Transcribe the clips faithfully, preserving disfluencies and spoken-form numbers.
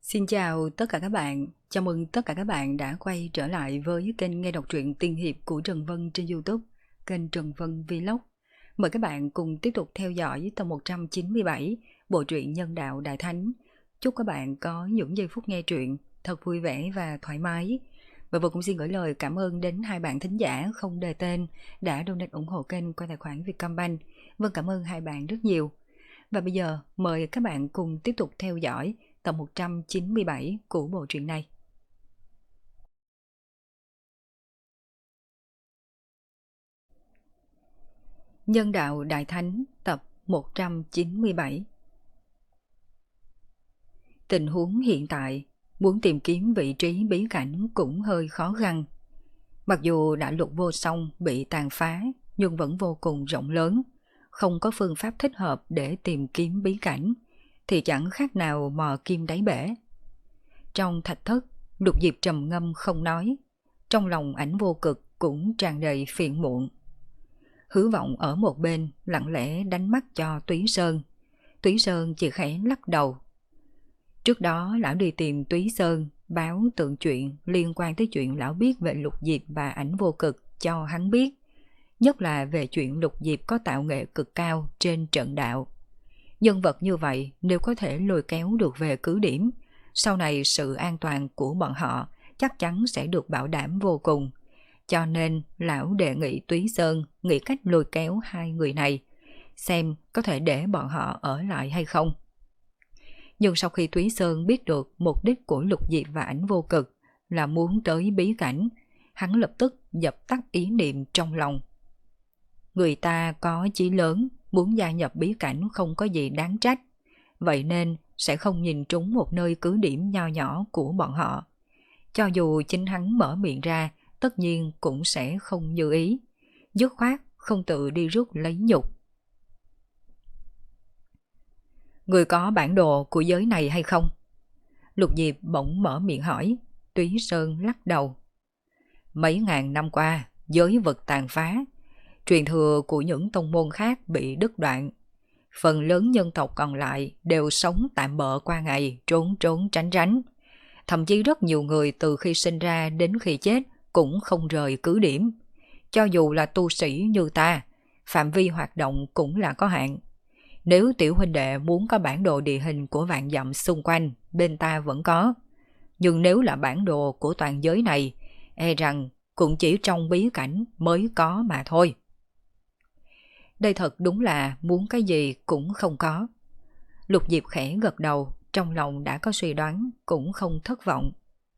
Xin chào tất cả các bạn, chào mừng tất cả các bạn đã quay trở lại với kênh nghe đọc truyện tiên hiệp của Trần Vân trên YouTube, kênh Trần Vân Vlog. Mời các bạn cùng tiếp tục theo dõi tập một trăm chín mươi bảy bộ truyện Nhân đạo Đại Thánh. Chúc các bạn có những giây phút nghe truyện thật vui vẻ và thoải mái. Và Vân cũng xin gửi lời cảm ơn đến hai bạn thính giả không đề tên đã donate ủng hộ kênh qua tài khoản Vietcombank. Vân cảm ơn hai bạn rất nhiều. Và bây giờ mời các bạn cùng tiếp tục theo dõi tập một trăm chín mươi bảy của bộ truyện này. Nhân đạo Đại Thánh tập một trăm chín mươi bảy. Tình huống hiện tại, muốn tìm kiếm vị trí bí cảnh cũng hơi khó khăn. Mặc dù đã lục vô song bị tàn phá, nhưng vẫn vô cùng rộng lớn, không có phương pháp thích hợp để tìm kiếm bí cảnh, thì chẳng khác nào mò kim đáy bể. Trong thạch thất, Lục Diệp trầm ngâm không nói, trong lòng ảnh vô cực cũng tràn đầy phiền muộn. Hứa Vọng ở một bên lặng lẽ đánh mắt cho Túy Sơn. Túy Sơn chỉ khẽ lắc đầu. Trước đó lão đi tìm Túy Sơn báo tượng chuyện liên quan tới chuyện lão biết về Lục Diệp và ảnh vô cực cho hắn biết, nhất là về chuyện Lục Diệp có tạo nghệ cực cao trên trận đạo. Nhân vật như vậy nếu có thể lôi kéo được về cứ điểm, sau này sự an toàn của bọn họ chắc chắn sẽ được bảo đảm vô cùng. Cho nên lão đề nghị Túy Sơn nghĩ cách lôi kéo hai người này, xem có thể để bọn họ ở lại hay không. Nhưng sau khi Túy Sơn biết được mục đích của Lục Diệp và ảnh vô cực là muốn tới bí cảnh, hắn lập tức dập tắt ý niệm trong lòng. Người ta có chí lớn, muốn gia nhập bí cảnh không có gì đáng trách, vậy nên sẽ không nhìn trúng một nơi cứ điểm nho nhỏ của bọn họ. Cho dù chính hắn mở miệng ra, tất nhiên cũng sẽ không như ý, dứt khoát không tự đi rút lấy nhục. Người có bản đồ của giới này hay không? Lục Diệp bỗng mở miệng hỏi. Túy Sơn lắc đầu. Mấy ngàn năm qua, giới vực tàn phá, truyền thừa của những tông môn khác bị đứt đoạn. Phần lớn nhân tộc còn lại đều sống tạm bợ qua ngày, trốn trốn tránh tránh. Thậm chí rất nhiều người từ khi sinh ra đến khi chết cũng không rời cứ điểm. Cho dù là tu sĩ như ta, phạm vi hoạt động cũng là có hạn. Nếu tiểu huynh đệ muốn có bản đồ địa hình của vạn dặm xung quanh, bên ta vẫn có. Nhưng nếu là bản đồ của toàn giới này, e rằng cũng chỉ trong bí cảnh mới có mà thôi. Đây thật đúng là muốn cái gì cũng không có. Lục Diệp khẽ gật đầu, trong lòng đã có suy đoán, cũng không thất vọng.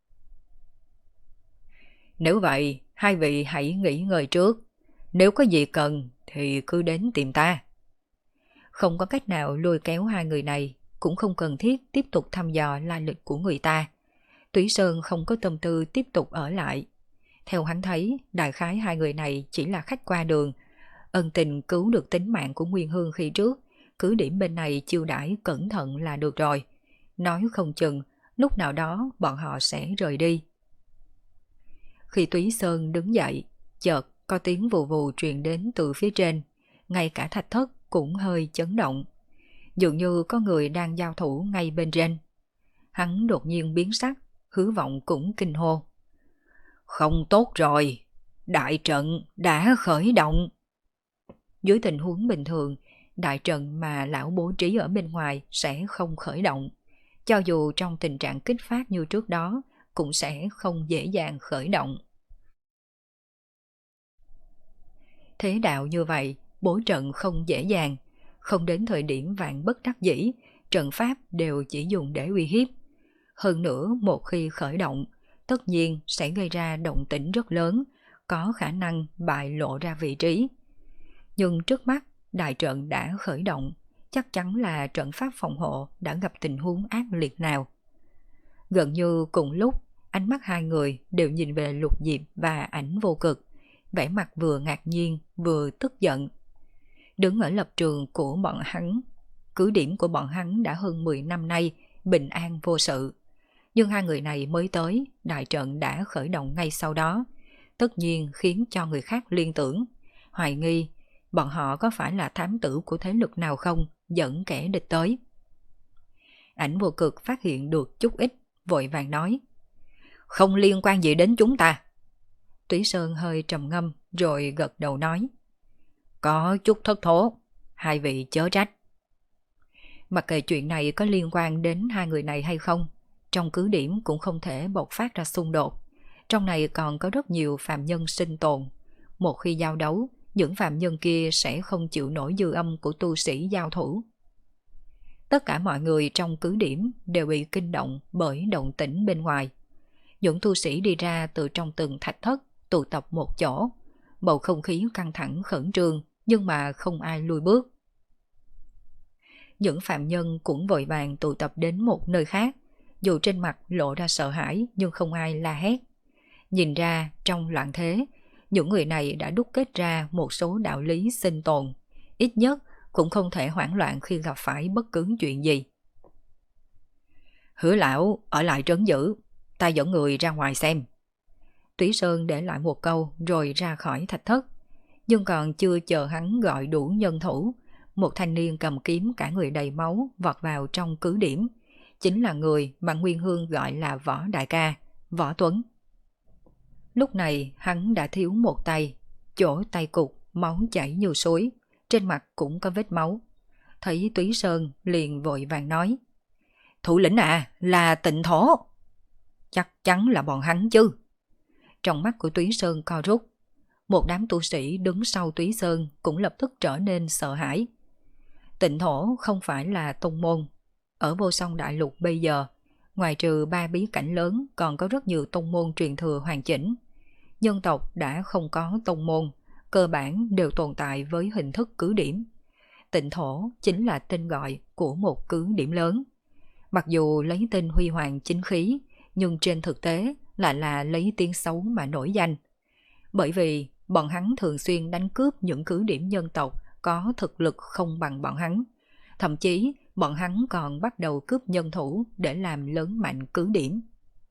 Nếu vậy, hai vị hãy nghỉ ngơi trước. Nếu có gì cần thì cứ đến tìm ta. Không có cách nào lôi kéo hai người này, cũng không cần thiết tiếp tục thăm dò lai lịch của người ta. Túy Sơn không có tâm tư tiếp tục ở lại. Theo hắn thấy, đại khái hai người này chỉ là khách qua đường, ân tình cứu được tính mạng của Nguyên Hương khi trước, cứ điểm bên này chiêu đãi cẩn thận là được rồi. Nói không chừng, lúc nào đó bọn họ sẽ rời đi. Khi Túy Sơn đứng dậy, chợt có tiếng vù vù truyền đến từ phía trên, ngay cả thạch thất cũng hơi chấn động. Dường như có người đang giao thủ ngay bên trên. Hắn đột nhiên biến sắc, Hứa Vọng cũng kinh hô. Không tốt rồi, đại trận đã khởi động. Dưới tình huống bình thường, đại trận mà lão bố trí ở bên ngoài sẽ không khởi động. Cho dù trong tình trạng kích phát như trước đó, cũng sẽ không dễ dàng khởi động. Thế đạo như vậy, bố trận không dễ dàng, không đến thời điểm vạn bất đắc dĩ, trận pháp đều chỉ dùng để uy hiếp. Hơn nữa, một khi khởi động, tất nhiên sẽ gây ra động tĩnh rất lớn, có khả năng bại lộ ra vị trí. Nhưng trước mắt, đại trận đã khởi động, chắc chắn là trận pháp phòng hộ đã gặp tình huống ác liệt nào. Gần như cùng lúc, ánh mắt hai người đều nhìn về Lục Diệp và ảnh vô cực, vẻ mặt vừa ngạc nhiên vừa tức giận. Đứng ở lập trường của bọn hắn, cứ điểm của bọn hắn đã hơn mười năm nay bình an vô sự. Nhưng hai người này mới tới, đại trận đã khởi động ngay sau đó, tất nhiên khiến cho người khác liên tưởng, hoài nghi bọn họ có phải là thám tử của thế lực nào không, dẫn kẻ địch tới. Ảnh vô cực phát hiện được chút ít, vội vàng nói. Không liên quan gì đến chúng ta. Túy Sơn hơi trầm ngâm rồi gật đầu nói. Có chút thất thố, hai vị chớ trách. Mặc kệ chuyện này có liên quan đến hai người này hay không, trong cứ điểm cũng không thể bộc phát ra xung đột. Trong này còn có rất nhiều phàm nhân sinh tồn. Một khi giao đấu, những phàm nhân kia sẽ không chịu nổi dư âm của tu sĩ giao thủ. Tất cả mọi người trong cứ điểm đều bị kinh động bởi động tĩnh bên ngoài. Những tu sĩ đi ra từ trong từng thạch thất, tụ tập một chỗ. Bầu không khí căng thẳng khẩn trương, nhưng mà không ai lùi bước. Những phạm nhân cũng vội vàng tụ tập đến một nơi khác, dù trên mặt lộ ra sợ hãi nhưng không ai la hét. Nhìn ra trong loạn thế, những người này đã đúc kết ra một số đạo lý sinh tồn, ít nhất cũng không thể hoảng loạn khi gặp phải bất cứ chuyện gì. Hứa lão ở lại trấn giữ, ta dẫn người ra ngoài xem. Túy Sơn để lại một câu rồi ra khỏi thạch thất, nhưng còn chưa chờ hắn gọi đủ nhân thủ, một thanh niên cầm kiếm cả người đầy máu vọt vào trong cứ điểm, chính là người mà Nguyên Hương gọi là Võ Đại Ca, Võ Tuấn. Lúc này hắn đã thiếu một tay, chỗ tay cụt, máu chảy như suối, trên mặt cũng có vết máu. Thấy Túy Sơn liền vội vàng nói. Thủ lĩnh à, là Tịnh Thổ. Chắc chắn là bọn hắn chứ. Trong mắt của Túy Sơn co rút. Một đám tu sĩ đứng sau Túy Sơn cũng lập tức trở nên sợ hãi. Tịnh Thổ không phải là tông môn. Ở Vô Song Đại Lục bây giờ, ngoài trừ ba bí cảnh lớn còn có rất nhiều tông môn truyền thừa hoàn chỉnh. Nhân tộc đã không có tông môn, cơ bản đều tồn tại với hình thức cứ điểm. Tịnh Thổ chính là tên gọi của một cứ điểm lớn. Mặc dù lấy tên huy hoàng chính khí, nhưng trên thực tế lại là lấy tiếng xấu mà nổi danh. Bởi vì bọn hắn thường xuyên đánh cướp những cứ điểm nhân tộc có thực lực không bằng bọn hắn. Thậm chí bọn hắn còn bắt đầu cướp nhân thủ để làm lớn mạnh cứ điểm.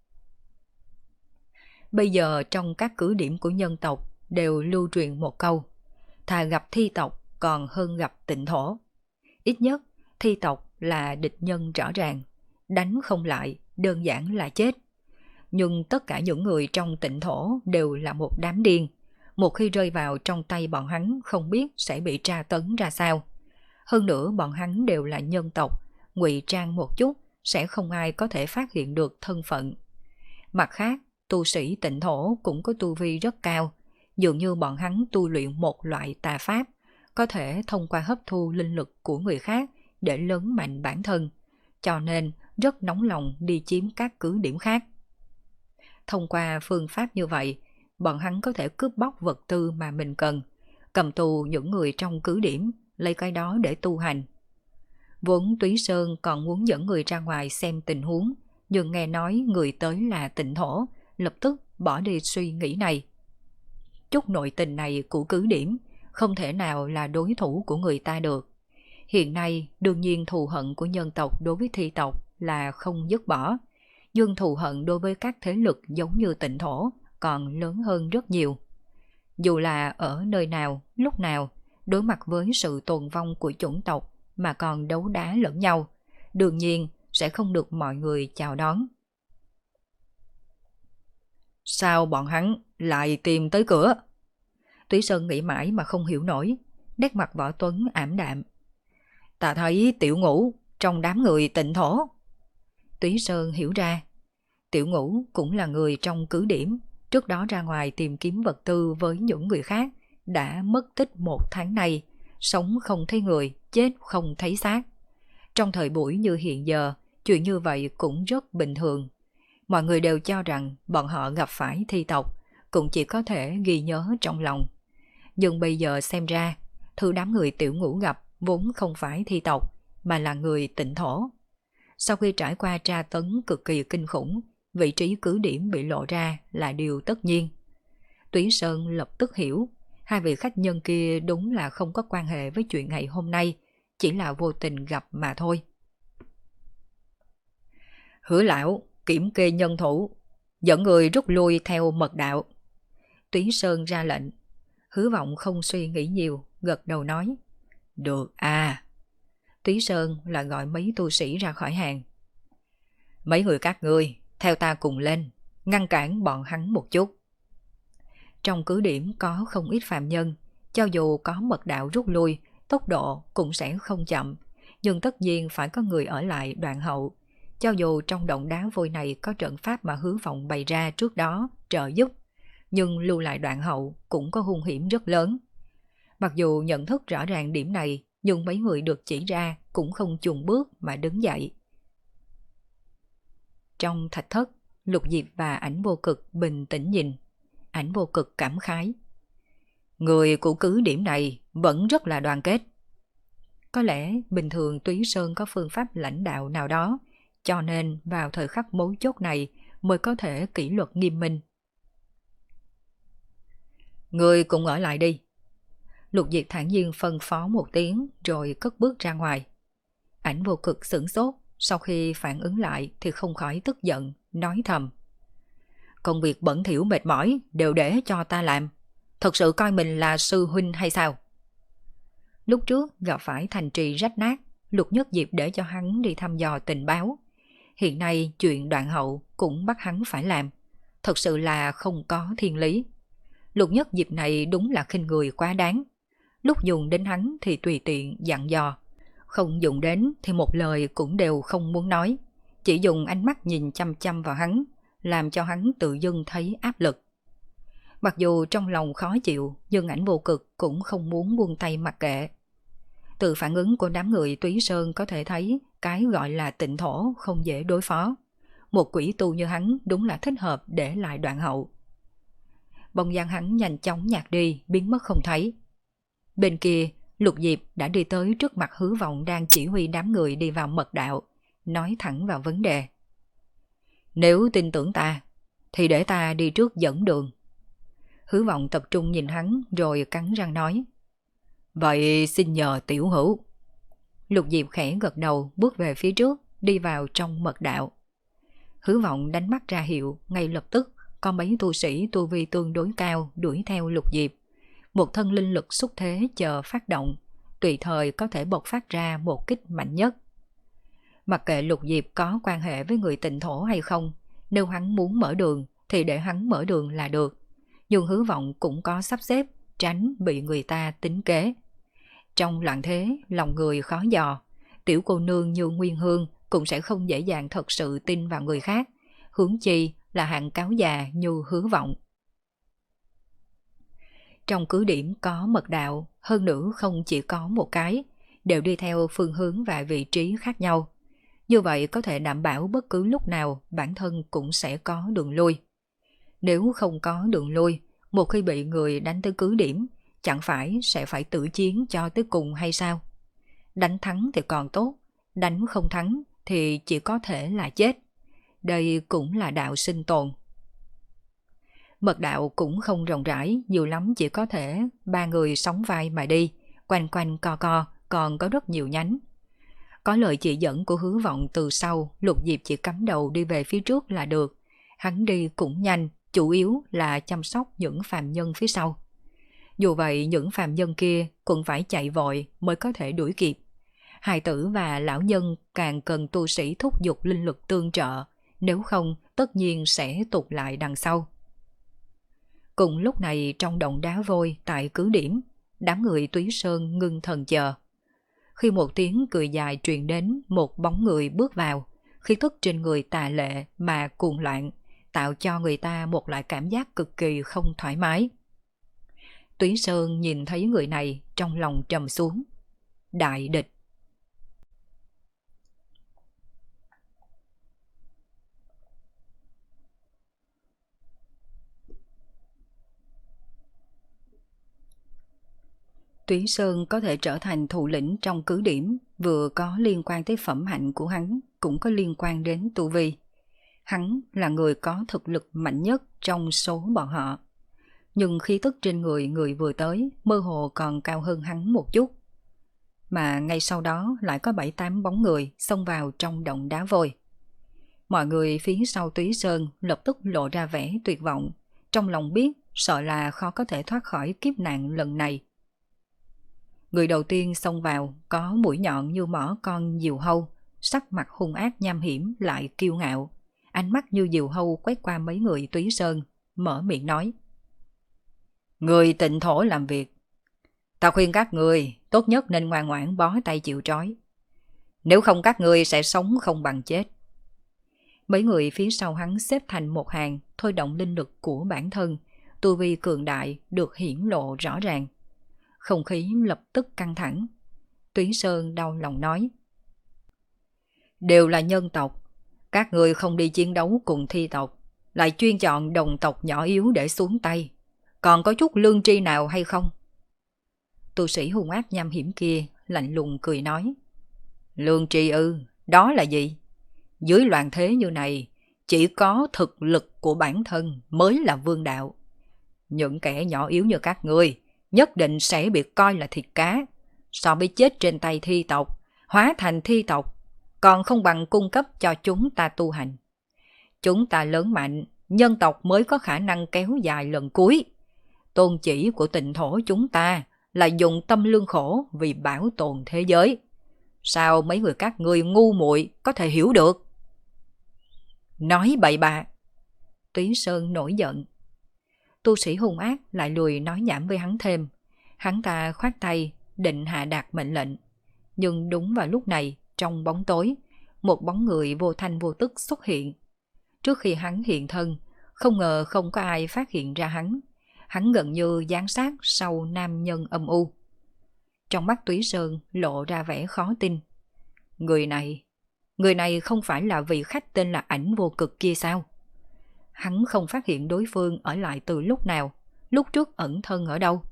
Bây giờ trong các cứ điểm của nhân tộc đều lưu truyền một câu: thà gặp thi tộc còn hơn gặp Tịnh Thổ. Ít nhất thi tộc là địch nhân rõ ràng, đánh không lại đơn giản là chết. Nhưng tất cả những người trong Tịnh Thổ đều là một đám điên. Một khi rơi vào trong tay bọn hắn không biết sẽ bị tra tấn ra sao. Hơn nữa bọn hắn đều là nhân tộc, ngụy trang một chút sẽ không ai có thể phát hiện được thân phận. Mặt khác, tu sĩ Tịnh Thổ cũng có tu vi rất cao, dường như bọn hắn tu luyện một loại tà pháp, có thể thông qua hấp thu linh lực của người khác để lớn mạnh bản thân, cho nên rất nóng lòng đi chiếm các cứ điểm khác. Thông qua phương pháp như vậy, bọn hắn có thể cướp bóc vật tư mà mình cần, cầm tù những người trong cứ điểm, lấy cái đó để tu hành. Vốn Túy Sơn còn muốn dẫn người ra ngoài xem tình huống, nhưng nghe nói người tới là Tịnh Thổ, lập tức bỏ đi suy nghĩ này. Chút nội tình này của cứ điểm không thể nào là đối thủ của người ta được. Hiện nay đương nhiên thù hận của nhân tộc đối với thi tộc là không dứt bỏ, nhưng thù hận đối với các thế lực giống như Tịnh Thổ còn lớn hơn rất nhiều. Dù là ở nơi nào, lúc nào, đối mặt với sự tồn vong của chủng tộc mà còn đấu đá lẫn nhau, đương nhiên sẽ không được mọi người chào đón. Sao bọn hắn lại tìm tới cửa? Túy Sơn nghĩ mãi mà không hiểu nổi, nét mặt Võ Tuấn ảm đạm. Ta thấy Tiểu Ngũ trong đám người Tịnh Thổ. Túy Sơn hiểu ra, Tiểu Ngũ cũng là người trong cứ điểm, trước đó ra ngoài tìm kiếm vật tư với những người khác, đã mất tích một tháng nay, sống không thấy người, chết không thấy xác. Trong thời buổi như hiện giờ, chuyện như vậy cũng rất bình thường. Mọi người đều cho rằng bọn họ gặp phải thi tộc, cũng chỉ có thể ghi nhớ trong lòng. Nhưng bây giờ xem ra, thứ đám người Tiểu Ngũ gặp vốn không phải thi tộc, mà là người Tịnh Thổ. Sau khi trải qua tra tấn cực kỳ kinh khủng, vị trí cứ điểm bị lộ ra là điều tất nhiên. Túy Sơn lập tức hiểu, hai vị khách nhân kia đúng là không có quan hệ với chuyện ngày hôm nay, chỉ là vô tình gặp mà thôi. Hứa lão kiểm kê nhân thủ, dẫn người rút lui theo mật đạo. Túy Sơn ra lệnh. Hứa Vọng không suy nghĩ nhiều, gật đầu nói. Được à. Túy Sơn là gọi mấy tu sĩ ra khỏi hàng, Mấy người các ngươi, theo ta cùng lên, ngăn cản bọn hắn một chút. Trong cứ điểm có không ít phạm nhân, cho dù có mật đạo rút lui, tốc độ cũng sẽ không chậm, nhưng tất nhiên phải có người ở lại đoạn hậu. Cho dù trong động đá vôi này có trận pháp mà Hứa Vọng bày ra trước đó trợ giúp, nhưng lưu lại đoạn hậu cũng có hung hiểm rất lớn. Mặc dù nhận thức rõ ràng điểm này, nhưng mấy người được chỉ ra cũng không chùn bước mà đứng dậy. Trong thạch thất, Lục Diệp và Ảnh Vô Cực bình tĩnh nhìn. Ảnh Vô Cực cảm khái. Người của cứ điểm này vẫn rất là đoàn kết. Có lẽ bình thường Túy Sơn có phương pháp lãnh đạo nào đó, cho nên vào thời khắc mấu chốt này mới có thể kỷ luật nghiêm minh. Người cùng ở lại đi. Lục Diệp thản nhiên phân phó một tiếng rồi cất bước ra ngoài. Ảnh Vô Cực sửng sốt, sau khi phản ứng lại thì không khỏi tức giận, nói thầm. Công việc bẩn thỉu mệt mỏi đều để cho ta làm. Thật sự coi mình là sư huynh hay sao? Lúc trước gặp phải thành trì rách nát, Lục Nhất Diệp để cho hắn đi thăm dò tình báo. Hiện nay chuyện đoạn hậu cũng bắt hắn phải làm. Thật sự là không có thiên lý. Lục Nhất Diệp này đúng là khinh người quá đáng. Lúc dùng đến hắn thì tùy tiện dặn dò, không dùng đến thì một lời cũng đều không muốn nói. Chỉ dùng ánh mắt nhìn chăm chăm vào hắn, làm cho hắn tự dưng thấy áp lực. Mặc dù trong lòng khó chịu, nhưng Ảnh Vô Cực cũng không muốn buông tay mặc kệ. Từ phản ứng của đám người Túy Sơn có thể thấy cái gọi là tịnh thổ không dễ đối phó. Một quỷ tu như hắn đúng là thích hợp để lại đoạn hậu. Bóng dáng hắn nhanh chóng nhạt đi, biến mất không thấy. Bên kia, Lục Diệp đã đi tới trước mặt Hứa Vọng đang chỉ huy đám người đi vào mật đạo, nói thẳng vào vấn đề. Nếu tin tưởng ta, thì để ta đi trước dẫn đường. Hứa Vọng tập trung nhìn hắn rồi cắn răng nói. Vậy xin nhờ tiểu hữu. Lục Diệp khẽ gật đầu bước về phía trước, đi vào trong mật đạo. Hứa Vọng đánh mắt ra hiệu, ngay lập tức có mấy tu sĩ tu vi tương đối cao đuổi theo Lục Diệp. Một thân linh lực xúc thế chờ phát động, tùy thời có thể bộc phát ra một kích mạnh nhất. Mặc kệ Lục Diệp có quan hệ với người tịnh thổ hay không, nếu hắn muốn mở đường thì để hắn mở đường là được. Nhưng Hứa Vọng cũng có sắp xếp, tránh bị người ta tính kế. Trong loạn thế, lòng người khó dò, tiểu cô nương như Nguyên Hương cũng sẽ không dễ dàng thật sự tin vào người khác, huống chi là hạng cáo già như Hứa Vọng. Trong cứ điểm có mật đạo, hơn nữa không chỉ có một cái, đều đi theo phương hướng và vị trí khác nhau. Như vậy có thể đảm bảo bất cứ lúc nào bản thân cũng sẽ có đường lui. Nếu không có đường lui, một khi bị người đánh tới cứ điểm, chẳng phải sẽ phải tử chiến cho tới cùng hay sao? Đánh thắng thì còn tốt, đánh không thắng thì chỉ có thể là chết. Đây cũng là đạo sinh tồn. Mật đạo cũng không rộng rãi, nhiều lắm chỉ có thể ba người sóng vai mà đi, quanh quanh co co, còn có rất nhiều nhánh. Có lời chỉ dẫn của Hứa Vọng từ sau, Lục Diệp chỉ cắm đầu đi về phía trước là được. Hắn đi cũng nhanh, chủ yếu là chăm sóc những phàm nhân phía sau. Dù vậy những phàm nhân kia cũng phải chạy vội mới có thể đuổi kịp. Hài tử và lão nhân càng cần tu sĩ thúc giục linh lực tương trợ, nếu không tất nhiên sẽ tụt lại đằng sau. Cùng lúc này trong động đá vôi tại cứ điểm, đám người Túy Sơn ngưng thần chờ. Khi một tiếng cười dài truyền đến, một bóng người bước vào, khí tức trên người tà lệ mà cuồng loạn, tạo cho người ta một loại cảm giác cực kỳ không thoải mái. Túy Sơn nhìn thấy người này trong lòng trầm xuống. Đại địch. Túy Sơn có thể trở thành thủ lĩnh trong cứ điểm, vừa có liên quan tới phẩm hạnh của hắn, cũng có liên quan đến tu vi. Hắn là người có thực lực mạnh nhất trong số bọn họ. Nhưng khí tức trên người người vừa tới mơ hồ còn cao hơn hắn một chút. Mà ngay sau đó lại có bảy tám bóng người xông vào trong động đá vôi. Mọi người phía sau Túy Sơn lập tức lộ ra vẻ tuyệt vọng, trong lòng biết sợ là khó có thể thoát khỏi kiếp nạn lần này. Người đầu tiên xông vào có mũi nhọn như mỏ con diều hâu, sắc mặt hung ác nham hiểm lại kiêu ngạo, ánh mắt như diều hâu quét qua mấy người Túy Sơn, mở miệng nói. Người Tịnh Thổ làm việc, ta khuyên các người tốt nhất nên ngoan ngoãn bó tay chịu trói. Nếu không các người sẽ sống không bằng chết. Mấy người phía sau hắn xếp thành một hàng, thôi động linh lực của bản thân, tu vi cường đại được hiển lộ rõ ràng. Không khí lập tức căng thẳng. Túy Sơn đau lòng nói. Đều là nhân tộc, các người không đi chiến đấu cùng thi tộc, lại chuyên chọn đồng tộc nhỏ yếu để xuống tay. Còn có chút lương tri nào hay không? Tu sĩ hung ác nham hiểm kia lạnh lùng cười nói. Lương tri ư, đó là gì? Dưới loạn thế như này, chỉ có thực lực của bản thân mới là vương đạo. Những kẻ nhỏ yếu như các ngươi nhất định sẽ bị coi là thịt cá, so với chết trên tay thi tộc, hóa thành thi tộc, còn không bằng cung cấp cho chúng ta tu hành. Chúng ta lớn mạnh, nhân tộc mới có khả năng kéo dài lần cuối. Tôn chỉ của Tịnh Thổ chúng ta là dùng tâm lương khổ vì bảo tồn thế giới. Sao mấy người các ngươi ngu muội có thể hiểu được? Nói bậy bạ. Túy Sơn nổi giận. Tu sĩ hung ác lại lười nói nhảm với hắn thêm. Hắn ta khoát tay định hạ đạt mệnh lệnh. Nhưng đúng vào lúc này, trong bóng tối, một bóng người vô thanh vô tức xuất hiện. Trước khi hắn hiện thân, không ngờ không có ai phát hiện ra hắn. Hắn gần như giáng sát sau nam nhân âm u. Trong mắt Túy Sơn lộ ra vẻ khó tin. Người này, người này không phải là vị khách tên là Ảnh Vô Cực kia sao? Hắn không phát hiện đối phương ở lại từ lúc nào, lúc trước ẩn thân ở đâu?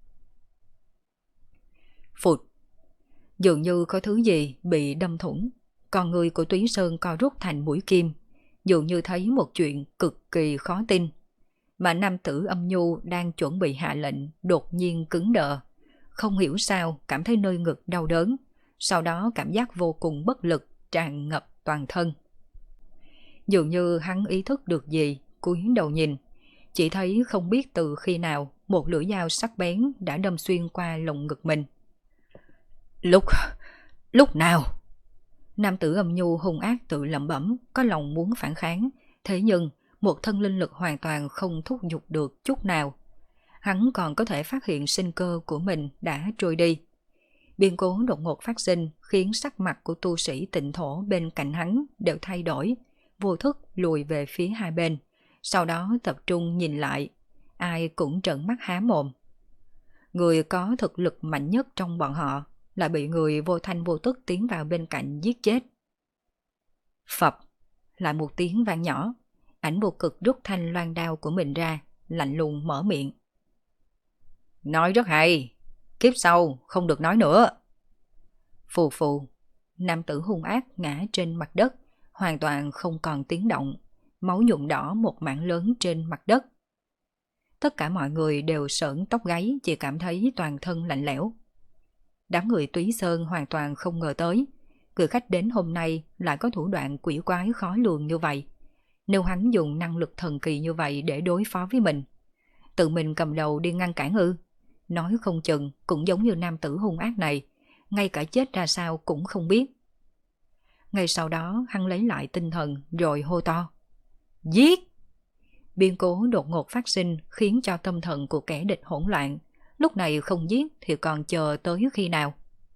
Phụt! Dường như có thứ gì bị đâm thủng, con người của Túy Sơn co rút thành mũi kim, dường như thấy một chuyện cực kỳ khó tin. Mà nam tử âm nhu đang chuẩn bị hạ lệnh đột nhiên cứng đờ, không hiểu sao cảm thấy nơi ngực đau đớn, sau đó cảm giác vô cùng bất lực tràn ngập toàn thân. Dường như hắn ý thức được gì, cúi đầu nhìn, chỉ thấy không biết từ khi nào một lưỡi dao sắc bén đã đâm xuyên qua lồng ngực mình. Lúc... lúc nào? Nam tử âm nhu hung ác tự lẩm bẩm, có lòng muốn phản kháng, thế nhưng một thân linh lực hoàn toàn không thúc giục được chút nào. Hắn còn có thể phát hiện sinh cơ của mình đã trôi đi. Biến cố đột ngột phát sinh khiến sắc mặt của tu sĩ Tịnh Thổ bên cạnh hắn đều thay đổi, vô thức lùi về phía hai bên, sau đó tập trung nhìn lại, ai cũng trợn mắt há mồm. Người có thực lực mạnh nhất trong bọn họ lại bị người vô thanh vô tức tiến vào bên cạnh giết chết. Phập, lại một tiếng vang nhỏ, Ảnh Vô Cực rút thanh loan đao của mình ra, lạnh lùng mở miệng. Nói rất hay, kiếp sau không được nói nữa. Phù phù, nam tử hung ác ngã trên mặt đất, hoàn toàn không còn tiếng động, máu nhuộm đỏ một mảng lớn trên mặt đất. Tất cả mọi người đều sởn tóc gáy, chỉ cảm thấy toàn thân lạnh lẽo. Đám người Túy Sơn hoàn toàn không ngờ tới, người khách đến hôm nay lại có thủ đoạn quỷ quái khó lường như vậy. Nếu hắn dùng năng lực thần kỳ như vậy để đối phó với mình, tự mình cầm đầu đi ngăn cản ư? Nói không chừng cũng giống như nam tử hung ác này, ngay cả chết ra sao cũng không biết. Ngay sau đó hắn lấy lại tinh thần rồi hô to. Giết! Biến cố đột ngột phát sinh khiến cho tâm thần của kẻ địch hỗn loạn. Lúc này không giết thì còn chờ tới khi nào?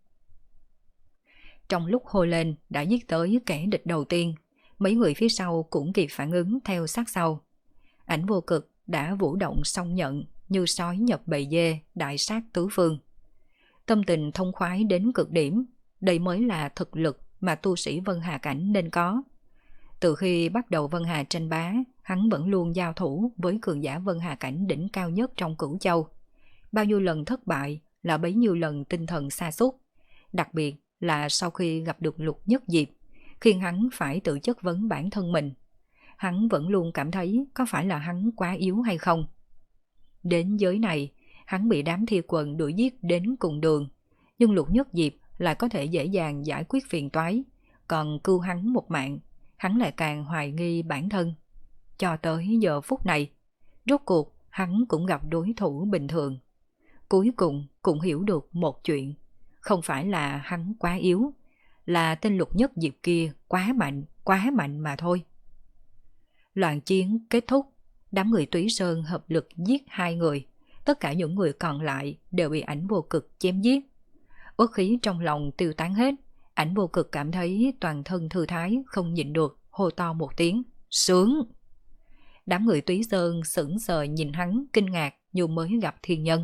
Trong lúc hô lên đã giết tới kẻ địch đầu tiên, mấy người phía sau cũng kịp phản ứng theo sát sau. Ảnh Vô Cực đã vũ động song nhận như sói nhập bầy dê, đại sát tứ phương. Tâm tình thông khoái đến cực điểm, đây mới là thực lực mà tu sĩ Vân Hà Cảnh nên có. Từ khi bắt đầu Vân Hà tranh bá, hắn vẫn luôn giao thủ với cường giả Vân Hà Cảnh đỉnh cao nhất trong Cửu Châu. Bao nhiêu lần thất bại là bấy nhiêu lần tinh thần sa sút, đặc biệt là sau khi gặp được Lục Nhất Diệp, khiến hắn phải tự chất vấn bản thân mình. Hắn vẫn luôn cảm thấy có phải là hắn quá yếu hay không. Đến giới này, hắn bị đám thi quần đuổi giết đến cùng đường, nhưng Lục Nhất Diệp lại có thể dễ dàng giải quyết phiền toái, còn cứu hắn một mạng, hắn lại càng hoài nghi bản thân. Cho tới giờ phút này, rốt cuộc hắn cũng gặp đối thủ bình thường. Cuối cùng cũng hiểu được một chuyện, không phải là hắn quá yếu, là tên Lục Nhất Diệp kia quá mạnh, quá mạnh mà thôi. Loạn chiến kết thúc, đám người Túy Sơn hợp lực giết hai người, tất cả những người còn lại đều bị Ảnh Vô Cực chém giết. Uất khí trong lòng tiêu tán hết, Ảnh Vô Cực cảm thấy toàn thân thư thái, không nhịn được, hô to một tiếng, sướng. Đám người Túy Sơn sững sờ nhìn hắn kinh ngạc như mới gặp thiên nhân.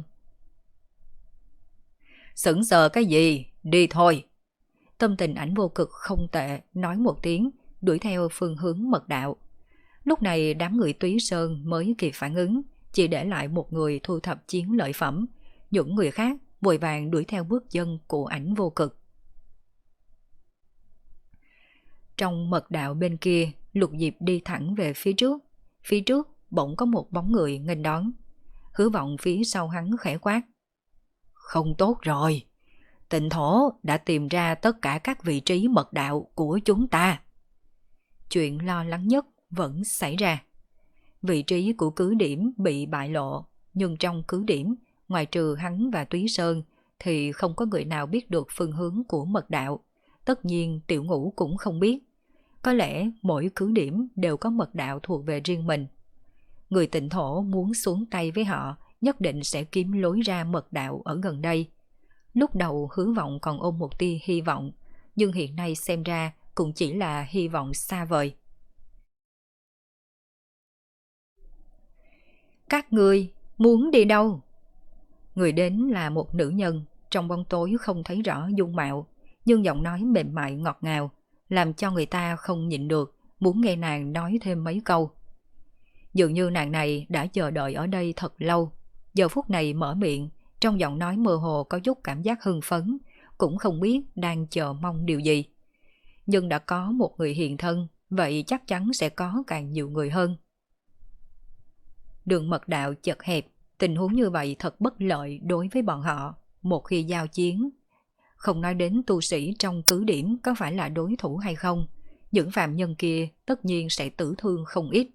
Sững sờ cái gì, đi thôi. Tâm tình Ảnh Vô Cực không tệ, nói một tiếng, đuổi theo phương hướng mật đạo. Lúc này đám người Túy Sơn mới kịp phản ứng, chỉ để lại một người thu thập chiến lợi phẩm, những người khác vội vàng đuổi theo bước chân của Ảnh Vô Cực. Trong mật đạo bên kia, Lục Diệp đi thẳng về phía trước, phía trước bỗng có một bóng người nghênh đón. Hứa Vọng phía sau hắn khẽ quát. Không tốt rồi, Tịnh Thổ đã tìm ra tất cả các vị trí mật đạo của chúng ta. Chuyện lo lắng nhất vẫn xảy ra. Vị trí của cứ điểm bị bại lộ, nhưng trong cứ điểm, ngoài trừ hắn và Túy Sơn, thì không có người nào biết được phương hướng của mật đạo. Tất nhiên Tiểu Ngũ cũng không biết. Có lẽ mỗi cứ điểm đều có mật đạo thuộc về riêng mình. Người Tịnh Thổ muốn xuống tay với họ, nhất định sẽ kiếm lối ra mật đạo ở gần đây. Lúc đầu Hứa Vọng còn ôm một tia hy vọng, nhưng hiện nay xem ra cũng chỉ là hy vọng xa vời. Các ngươi muốn đi đâu? Người đến là một nữ nhân, trong bóng tối không thấy rõ dung mạo, nhưng giọng nói mềm mại ngọt ngào, làm cho người ta không nhịn được, muốn nghe nàng nói thêm mấy câu. Dường như nàng này đã chờ đợi ở đây thật lâu, giờ phút này mở miệng, trong giọng nói mơ hồ có chút cảm giác hưng phấn, cũng không biết đang chờ mong điều gì. Nhưng đã có một người hiện thân, vậy chắc chắn sẽ có càng nhiều người hơn. Đường mật đạo chật hẹp, tình huống như vậy thật bất lợi đối với bọn họ. Một khi giao chiến, không nói đến tu sĩ trong cứ điểm có phải là đối thủ hay không, những phạm nhân kia tất nhiên sẽ tử thương không ít.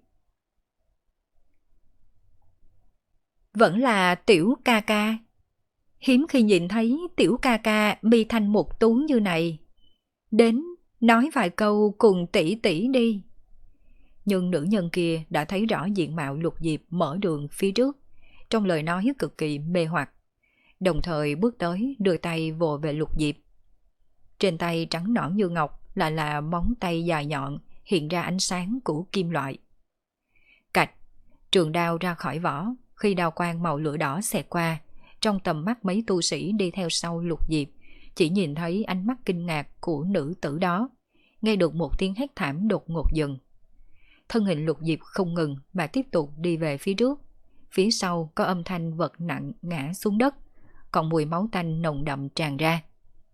Vẫn là Tiểu ca ca. Hiếm khi nhìn thấy Tiểu ca ca mi thanh một tú như này. Đến, nói vài câu cùng tỷ tỷ đi. Nhưng nữ nhân kia đã thấy rõ diện mạo Lục Diệp mở đường phía trước, trong lời nói cực kỳ mê hoặc, đồng thời bước tới đưa tay vồ về Lục Diệp. Trên tay trắng nõn như ngọc lại là móng tay dài nhọn, hiện ra ánh sáng của kim loại. Cạch, trường đao ra khỏi vỏ, khi đao quang màu lửa đỏ xẹt qua, trong tầm mắt mấy tu sĩ đi theo sau Lục Diệp, chỉ nhìn thấy ánh mắt kinh ngạc của nữ tử đó, nghe được một tiếng hét thảm đột ngột dừng. Thân hình Lục Diệp không ngừng mà tiếp tục đi về phía trước. Phía sau có âm thanh vật nặng ngã xuống đất, còn mùi máu tanh nồng đậm tràn ra.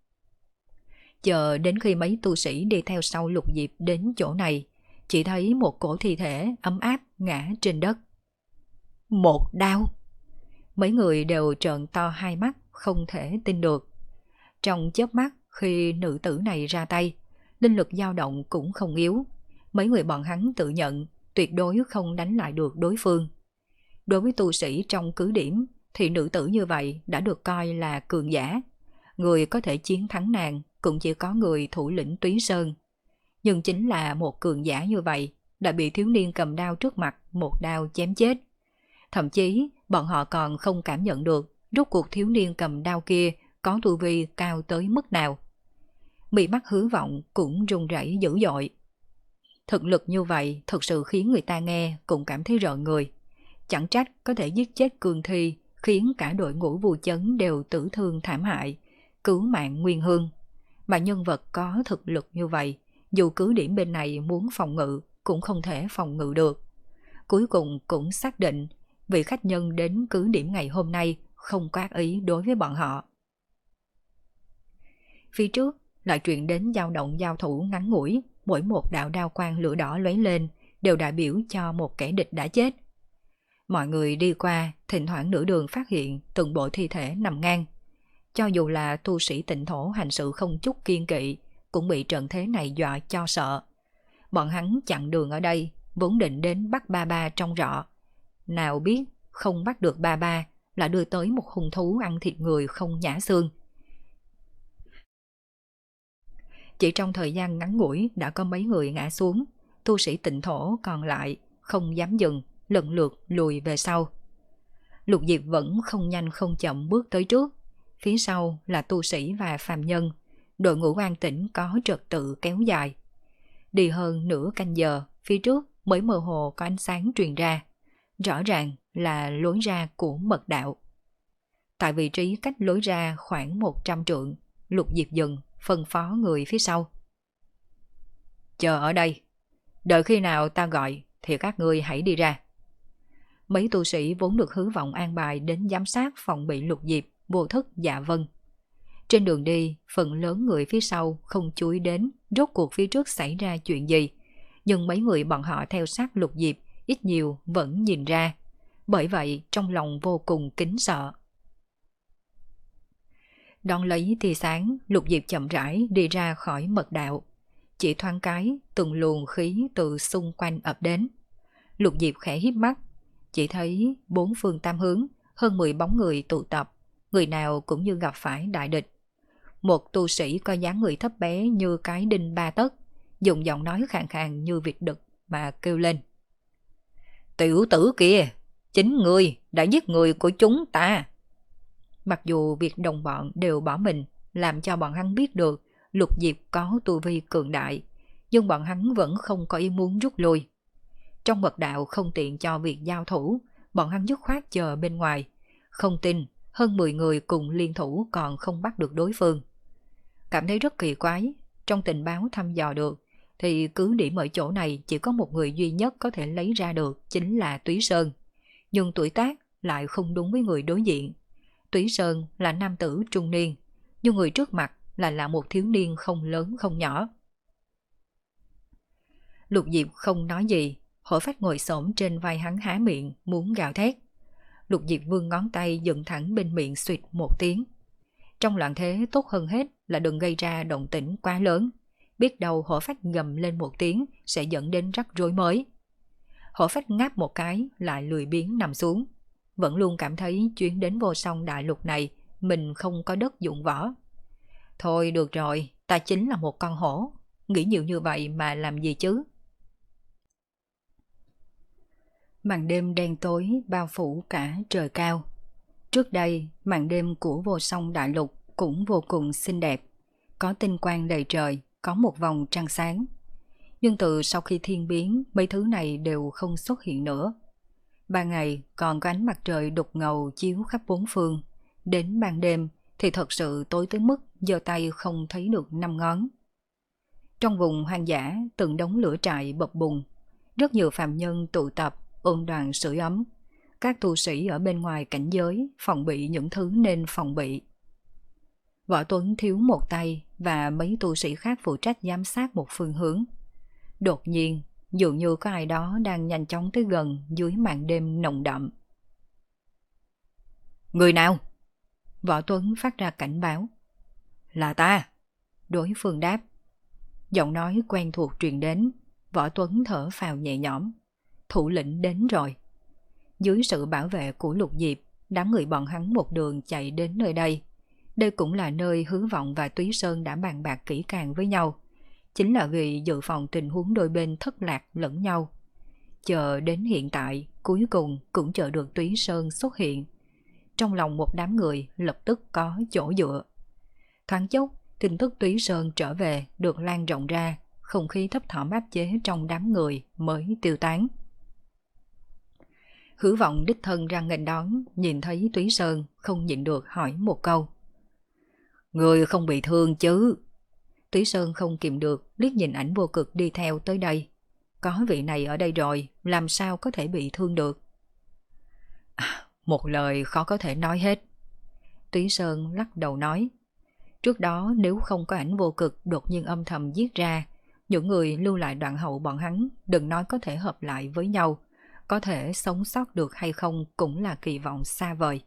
Chờ đến khi mấy tu sĩ đi theo sau Lục Diệp đến chỗ này, chỉ thấy một cổ thi thể ấm áp ngã trên đất. Một đao! Mấy người đều trợn to hai mắt, không thể tin được. Trong chớp mắt khi nữ tử này ra tay, linh lực dao động cũng không yếu. Mấy người bọn hắn tự nhận tuyệt đối không đánh lại được đối phương. Đối với tu sĩ trong cứ điểm thì nữ tử như vậy đã được coi là cường giả. Người có thể chiến thắng nàng cũng chỉ có người thủ lĩnh Túy Sơn. Nhưng chính là một cường giả như vậy đã bị thiếu niên cầm đao trước mặt một đao chém chết. Thậm chí bọn họ còn không cảm nhận được rốt cuộc thiếu niên cầm đao kia có tu vi cao tới mức nào. Mị mắt Hứa Vọng cũng run rẩy dữ dội. Thực lực như vậy thực sự khiến người ta nghe cũng cảm thấy rợn người. Chẳng trách có thể giết chết cường thi, khiến cả đội ngũ Vu Chấn đều tử thương thảm hại, cứu mạng nguyên hương. Mà nhân vật có thực lực như vậy, dù cứ điểm bên này muốn phòng ngự cũng không thể phòng ngự được. Cuối cùng cũng xác định vị khách nhân đến cứ điểm ngày hôm nay không có ác ý đối với bọn họ. Phía trước lại truyền đến dao động giao thủ ngắn ngủi, mỗi một đạo đao quang lửa đỏ lóe lên đều đại biểu cho một kẻ địch đã chết. Mọi người đi qua, thỉnh thoảng nửa đường phát hiện từng bộ thi thể nằm ngang. Cho dù là tu sĩ Tịnh Thổ hành sự không chút kiên kỵ, cũng bị trận thế này dọa cho sợ. Bọn hắn chặn đường ở đây, vốn định đến bắt ba ba trong rọ. Nào biết không bắt được ba ba là đưa tới một hung thú ăn thịt người không nhả xương. Chỉ trong thời gian ngắn ngủi đã có mấy người ngã xuống, tu sĩ tịnh thổ còn lại không dám dừng, lần lượt lùi về sau. Lục Diệp vẫn không nhanh không chậm bước tới trước, phía sau là tu sĩ và phàm nhân, đội ngũ an tĩnh có trật tự kéo dài. Đi hơn nửa canh giờ, phía trước mới mơ hồ có ánh sáng truyền ra, rõ ràng là lối ra của mật đạo. Tại vị trí cách lối ra khoảng một trăm trượng, Lục Diệp dừng, phân phó người phía sau. Chờ ở đây, đợi khi nào ta gọi thì các ngươi hãy đi ra. Mấy tu sĩ vốn được hứa vọng an bài đến giám sát phòng bị Lục Diệp vô thức dạ vâng. Trên đường đi, phần lớn người phía sau không chú ý đến rốt cuộc phía trước xảy ra chuyện gì, nhưng mấy người bọn họ theo sát Lục Diệp ít nhiều vẫn nhìn ra, bởi vậy trong lòng vô cùng kính sợ. Đón lấy tia sáng, Lục Diệp chậm rãi đi ra khỏi mật đạo. Chỉ thoáng cái, từng luồng khí từ xung quanh ập đến. Lục Diệp khẽ híp mắt, chỉ thấy bốn phương tam hướng, hơn mười bóng người tụ tập, người nào cũng như gặp phải đại địch. Một tu sĩ có dáng người thấp bé như cái đinh ba tấc, dùng giọng nói khàn khàn như vịt đực mà kêu lên. Tiểu tử kia, chính ngươi đã giết người của chúng ta. Mặc dù việc đồng bọn đều bỏ mình, làm cho bọn hắn biết được Lục Diệp có tu vi cường đại, nhưng bọn hắn vẫn không có ý muốn rút lui. Trong mật đạo không tiện cho việc giao thủ, bọn hắn dứt khoát chờ bên ngoài. Không tin, hơn mười người cùng liên thủ còn không bắt được đối phương. Cảm thấy rất kỳ quái, trong tình báo thăm dò được, thì cứ điểm ở chỗ này chỉ có một người duy nhất có thể lấy ra được, chính là Túy Sơn. Nhưng tuổi tác lại không đúng với người đối diện. Túy Sơn là nam tử trung niên, nhưng người trước mặt là là một thiếu niên không lớn không nhỏ. Lục Diệp không nói gì, Hổ Phách ngồi xổm trên vai hắn há miệng muốn gào thét. Lục Diệp vươn ngón tay dựng thẳng bên miệng xuyệt một tiếng. Trong loạn thế tốt hơn hết là đừng gây ra động tĩnh quá lớn, biết đâu Hổ Phách gầm lên một tiếng sẽ dẫn đến rắc rối mới. Hổ Phách ngáp một cái lại lười biếng nằm xuống, vẫn luôn cảm thấy chuyến đến vô song đại lục này mình không có đất dụng võ. Thôi được rồi, ta chính là một con hổ, nghĩ nhiều như vậy mà làm gì chứ. Màn đêm đen tối bao phủ cả trời cao. Trước đây, màn đêm của vô song đại lục cũng vô cùng xinh đẹp, có tinh quang đầy trời, có một vòng trăng sáng. Nhưng từ sau khi thiên biến, mấy thứ này đều không xuất hiện nữa. Ban ngày còn có ánh mặt trời đục ngầu chiếu khắp bốn phương, đến ban đêm thì thật sự tối tới mức giơ tay không thấy được năm ngón. Trong vùng hoang dã, từng đống lửa trại bập bùng, rất nhiều phàm nhân tụ tập ôn đoàn sưởi ấm. Các tu sĩ ở bên ngoài cảnh giới phòng bị những thứ nên phòng bị. Võ Tuấn thiếu một tay và mấy tu sĩ khác phụ trách giám sát một phương hướng. Đột nhiên, dường như có ai đó đang nhanh chóng tới gần dưới màn đêm nồng đậm. Người nào? Võ Tuấn phát ra cảnh báo. Là ta. Đối phương đáp. Giọng nói quen thuộc truyền đến. Võ Tuấn thở phào nhẹ nhõm. Thủ lĩnh đến rồi. Dưới sự bảo vệ của Lục Diệp, đám người bọn hắn một đường chạy đến nơi đây. Đây cũng là nơi Hứa Vọng và Túy Sơn đã bàn bạc kỹ càng với nhau. Chính là vì dự phòng tình huống đôi bên thất lạc lẫn nhau. Chờ đến hiện tại, cuối cùng cũng chờ được Túy Sơn xuất hiện. Trong lòng một đám người lập tức có chỗ dựa. Thoáng chốc, tin tức Túy Sơn trở về được lan rộng ra, không khí thấp thỏm áp chế trong đám người mới tiêu tán. Hứa Vọng đích thân ra nghênh đón, nhìn thấy Túy Sơn không nhịn được hỏi một câu. Người không bị thương chứ? Túy Sơn không kìm được, liếc nhìn ảnh vô cực đi theo tới đây. Có vị này ở đây rồi, làm sao có thể bị thương được? À, một lời khó có thể nói hết. Túy Sơn lắc đầu nói. Trước đó nếu không có ảnh vô cực đột nhiên âm thầm giết ra, những người lưu lại đoạn hậu bọn hắn đừng nói có thể hợp lại với nhau, có thể sống sót được hay không cũng là kỳ vọng xa vời.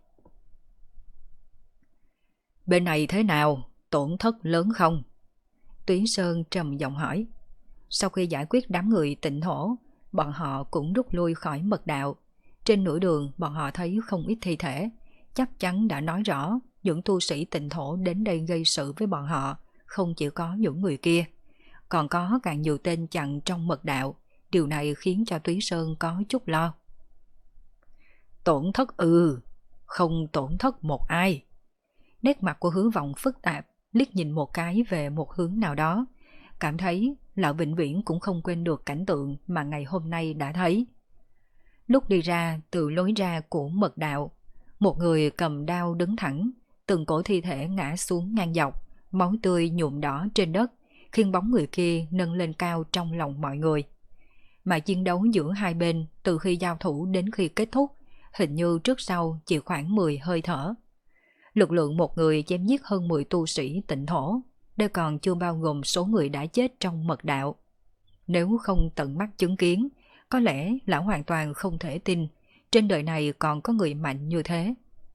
Bên này thế nào? Tổn thất lớn không? Túy Sơn trầm giọng hỏi. Sau khi giải quyết đám người Tịnh Thổ, bọn họ cũng rút lui khỏi mật đạo. Trên nửa đường bọn họ thấy không ít thi thể, chắc chắn đã nói rõ những tu sĩ Tịnh Thổ đến đây gây sự với bọn họ, không chỉ có những người kia, còn có càng nhiều tên chặn trong mật đạo. Điều này khiến cho Túy Sơn có chút lo. Tổn thất ư? Không tổn thất một ai. Nét mặt của Hứa Vọng phức tạp, liếc nhìn một cái về một hướng nào đó, cảm thấy lão vĩnh viễn cũng không quên được cảnh tượng mà ngày hôm nay đã thấy. Lúc đi ra từ lối ra của mật đạo, một người cầm đao đứng thẳng, từng cổ thi thể ngã xuống ngang dọc, máu tươi nhuộm đỏ trên đất, khiến bóng người kia nâng lên cao trong lòng mọi người. Mà chiến đấu giữa hai bên từ khi giao thủ đến khi kết thúc, hình như trước sau chỉ khoảng mười hơi thở. Lực lượng một người chém giết hơn mười tu sĩ tịnh thổ, đây còn chưa bao gồm số người đã chết trong mật đạo. Nếu không tận mắt chứng kiến, có lẽ lão hoàn toàn không thể tin trên đời này còn có người mạnh như thế.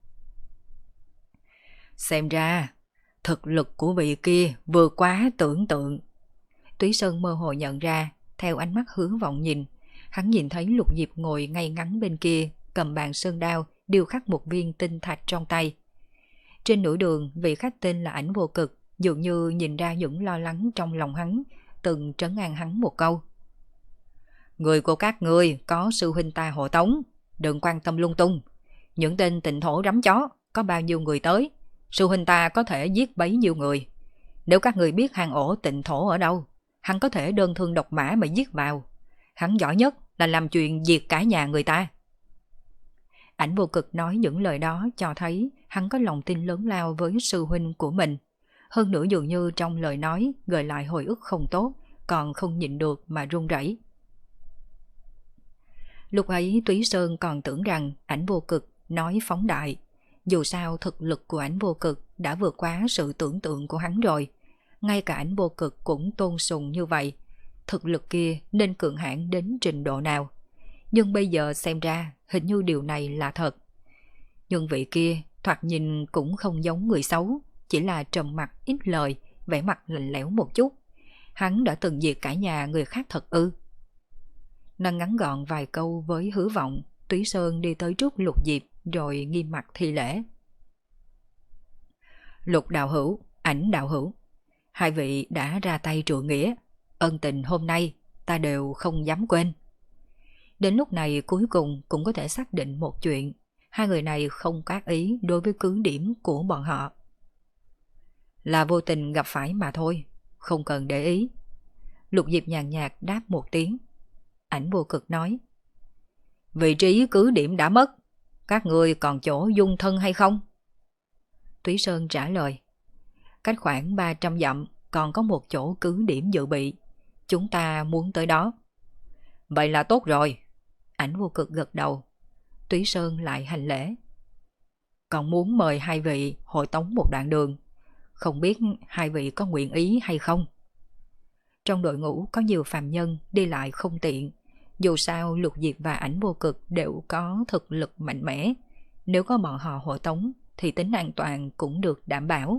Xem ra, thực lực của vị kia vừa quá tưởng tượng. Túy Sơn mơ hồ nhận ra, theo ánh mắt Hứa Vọng nhìn, hắn nhìn thấy Lục Diệp ngồi ngay ngắn bên kia, cầm bàn sơn đao, điêu khắc một viên tinh thạch trong tay. Trên nửa đường, vị khách tên là Ảnh Vô Cực, dường như nhìn ra những lo lắng trong lòng hắn, từng trấn an hắn một câu. Người của các ngươi có sư huynh ta hộ tống, đừng quan tâm lung tung. Những tên tịnh thổ rắm chó, có bao nhiêu người tới, sư huynh ta có thể giết bấy nhiêu người. Nếu các người biết hang ổ tịnh thổ ở đâu, hắn có thể đơn thương độc mã mà giết vào. Hắn giỏi nhất là làm chuyện diệt cả nhà người ta. Ảnh Vô Cực nói những lời đó cho thấy hắn có lòng tin lớn lao với sư huynh của mình. Hơn nữa dường như trong lời nói gợi lại hồi ức không tốt, còn không nhịn được mà run rẩy. Lúc ấy Túy Sơn còn tưởng rằng Ảnh Vô Cực nói phóng đại. Dù sao thực lực của Ảnh Vô Cực đã vượt quá sự tưởng tượng của hắn rồi. Ngay cả Ảnh Vô Cực cũng tôn sùng như vậy. Thực lực kia nên cường hãn đến trình độ nào. Nhưng bây giờ xem ra hình như điều này là thật. Nhưng vị kia thoạt nhìn cũng không giống người xấu, chỉ là trầm mặc ít lời, vẻ mặt lạnh lẽo một chút. Hắn đã từng diệt cả nhà người khác thật ư? Năng ngắn gọn vài câu với Hứa Vọng, Túy Sơn đi tới trước Lục Diệp rồi nghiêm mặt thi lễ. Lục đạo hữu, Ảnh đạo hữu, hai vị đã ra tay trượng nghĩa, ân tình hôm nay ta đều không dám quên. Đến lúc này cuối cùng cũng có thể xác định một chuyện, hai người này không có ác ý đối với cứ điểm của bọn họ. Là vô tình gặp phải mà thôi, không cần để ý. Lục Diệp nhàn nhạt đáp một tiếng. Ảnh Vô Cực nói. Vị trí cứ điểm đã mất, các người còn chỗ dung thân hay không? Túy Sơn trả lời. Cách khoảng ba trăm dặm còn có một chỗ cứ điểm dự bị, chúng ta muốn tới đó. Vậy là tốt rồi. Ảnh Vô Cực gật đầu. Túy Sơn lại hành lễ. Còn muốn mời hai vị hội tống một đoạn đường, không biết hai vị có nguyện ý hay không? Trong đội ngũ có nhiều phàm nhân đi lại không tiện. Dù sao Lục Diệp và Ảnh Vô Cực đều có thực lực mạnh mẽ. Nếu có bọn họ hộ tống thì tính an toàn cũng được đảm bảo.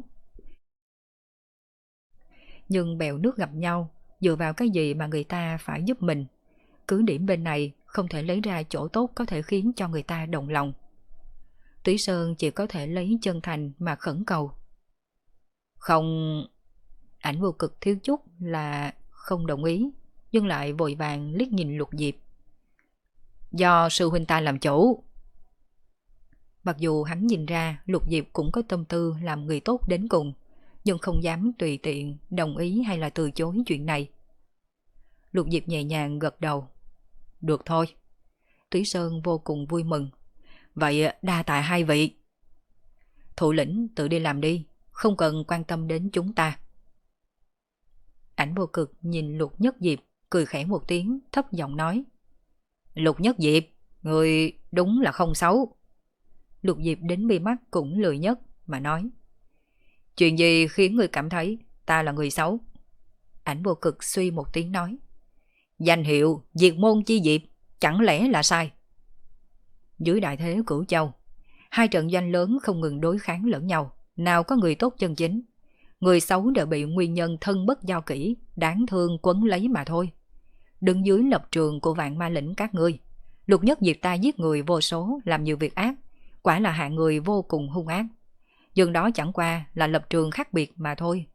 Nhưng bèo nước gặp nhau, dựa vào cái gì mà người ta phải giúp mình? Cứ điểm bên này không thể lấy ra chỗ tốt có thể khiến cho người ta đồng lòng. Túy Sơn chỉ có thể lấy chân thành mà khẩn cầu. Không... Ảnh Vô Cực thiếu chút là không đồng ý, nhưng lại vội vàng liếc nhìn Lục Diệp. Do sư huynh ta làm chủ. Mặc dù hắn nhìn ra Lục Diệp cũng có tâm tư làm người tốt đến cùng, nhưng không dám tùy tiện đồng ý hay là từ chối chuyện này. Lục Diệp nhẹ nhàng gật đầu. Được thôi. Túy Sơn vô cùng vui mừng. Vậy đa tạ hai vị. Thủ lĩnh tự đi làm đi, không cần quan tâm đến chúng ta. Ảnh Vô Cực nhìn Lục Nhất Diệp, cười khẽ một tiếng, thấp giọng nói. Lục Nhất Diệp, người đúng là không xấu. Lục Diệp đến mi mắt cũng lười nhất mà nói. Chuyện gì khiến người cảm thấy ta là người xấu? Ảnh Vô Cực suy một tiếng nói. Danh hiệu diệt môn chi Diệp chẳng lẽ là sai? Dưới đại thế Cửu Châu, hai trận doanh lớn không ngừng đối kháng lẫn nhau, nào có người tốt chân chính. Người xấu đều bị nguyên nhân thân bất giao kỹ, đáng thương quấn lấy mà thôi. Đứng dưới lập trường của vạn ma lĩnh các ngươi, Lục Nhất Diệp ta giết người vô số, làm nhiều việc ác, quả là hạng người vô cùng hung ác. Nhưng đó chẳng qua là lập trường khác biệt mà thôi.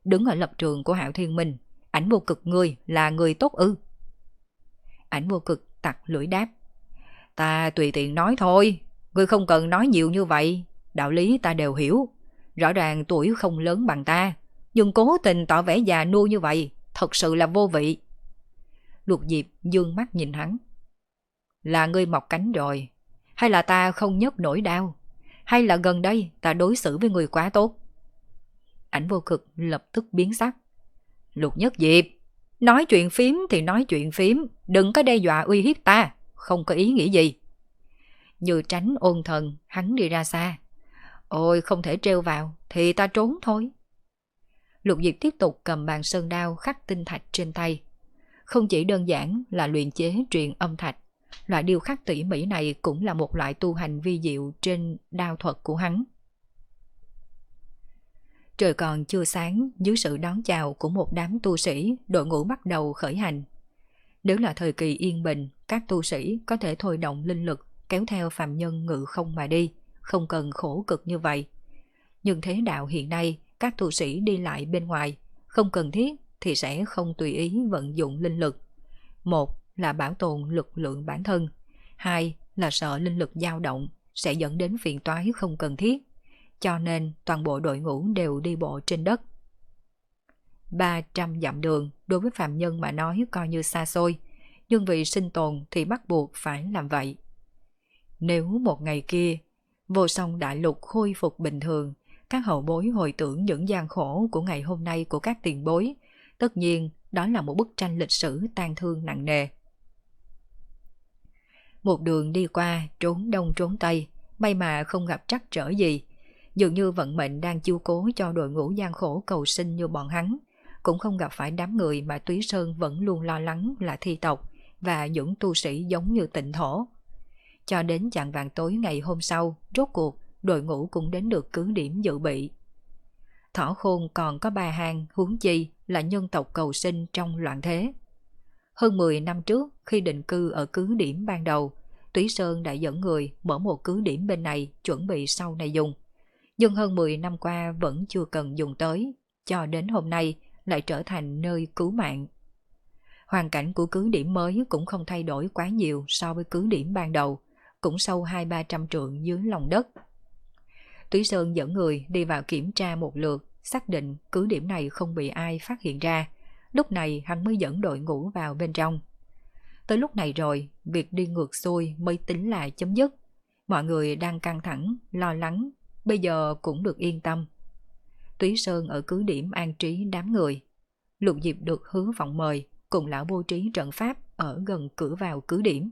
đứng ở lập trường của Hạo Thiên Minh, Ảnh Vô Cực ngươi là người tốt ư? Ảnh Vô Cực tặc lưỡi đáp, ta tùy tiện nói thôi, ngươi không cần nói nhiều như vậy, đạo lý ta đều hiểu. Rõ ràng tuổi không lớn bằng ta, nhưng cố tình tỏ vẻ già nua như vậy, thật sự là vô vị. Lục Diệp dương mắt nhìn hắn. Là ngươi mọc cánh rồi, hay là ta không nhấc nổi đau, hay là gần đây ta đối xử với người quá tốt? Ảnh Vô Cực lập tức biến sắc. Lục Nhất Diệp, nói chuyện phím thì nói chuyện phím, đừng có đe dọa uy hiếp ta, không có ý nghĩa gì. Như tránh ôn thần, hắn đi ra xa. Ôi không thể trêu vào, thì ta trốn thôi. Lục Diệp tiếp tục cầm bàn sơn đao khắc tinh thạch trên tay. Không chỉ đơn giản là luyện chế truyền âm thạch, loại điêu khắc tỉ mỉ này cũng là một loại tu hành vi diệu trên đao thuật của hắn. Trời còn chưa sáng, dưới sự đón chào của một đám tu sĩ, đội ngũ bắt đầu khởi hành. Nếu là thời kỳ yên bình, các tu sĩ có thể thôi động linh lực kéo theo phàm nhân ngự không mà đi, không cần khổ cực như vậy. Nhưng thế đạo hiện nay, các tu sĩ đi lại bên ngoài, không cần thiết thì sẽ không tùy ý vận dụng linh lực. Một là bảo tồn lực lượng bản thân, hai là sợ linh lực dao động sẽ dẫn đến phiền toái không cần thiết. Cho nên toàn bộ đội ngũ đều đi bộ trên đất. ba trăm dặm đường đối với phàm nhân mà nói coi như xa xôi, nhưng vì sinh tồn thì bắt buộc phải làm vậy. Nếu một ngày kia, vô song đại lục khôi phục bình thường, các hậu bối hồi tưởng những gian khổ của ngày hôm nay của các tiền bối, tất nhiên đó là một bức tranh lịch sử tang thương nặng nề. Một đường đi qua trốn đông trốn tây, may mà không gặp trắc trở gì. Dường như vận mệnh đang chiếu cố cho đội ngũ gian khổ cầu sinh như bọn hắn, cũng không gặp phải đám người mà Túy Sơn vẫn luôn lo lắng là thi tộc và những tu sĩ giống như Tịnh Thổ. Cho đến chạng vạng tối ngày hôm sau, rốt cuộc đội ngũ cũng đến được cứ điểm dự bị. Thỏ Khôn còn có ba hang, huống chi là nhân tộc cầu sinh trong loạn thế. Hơn mười năm trước, khi định cư ở cứ điểm ban đầu, Túy Sơn đã dẫn người mở một cứ điểm bên này chuẩn bị sau này dùng. Nhưng hơn mười năm qua vẫn chưa cần dùng tới, cho đến hôm nay lại trở thành nơi cứu mạng. Hoàn cảnh của cứ điểm mới cũng không thay đổi quá nhiều so với cứ điểm ban đầu, cũng sâu hai ba trăm trượng dưới lòng đất. Túy Sơn dẫn người đi vào kiểm tra một lượt, xác định cứ điểm này không bị ai phát hiện ra. Lúc này hắn mới dẫn đội ngũ vào bên trong. Tới lúc này rồi, việc đi ngược xuôi mới tính là chấm dứt. Mọi người đang căng thẳng, lo lắng, bây giờ cũng được yên tâm. Túy Sơn ở cứ điểm an trí đám người. Lục Diệp được Hứa Vọng mời, cùng lão bố trí trận pháp ở gần cửa vào cứ điểm.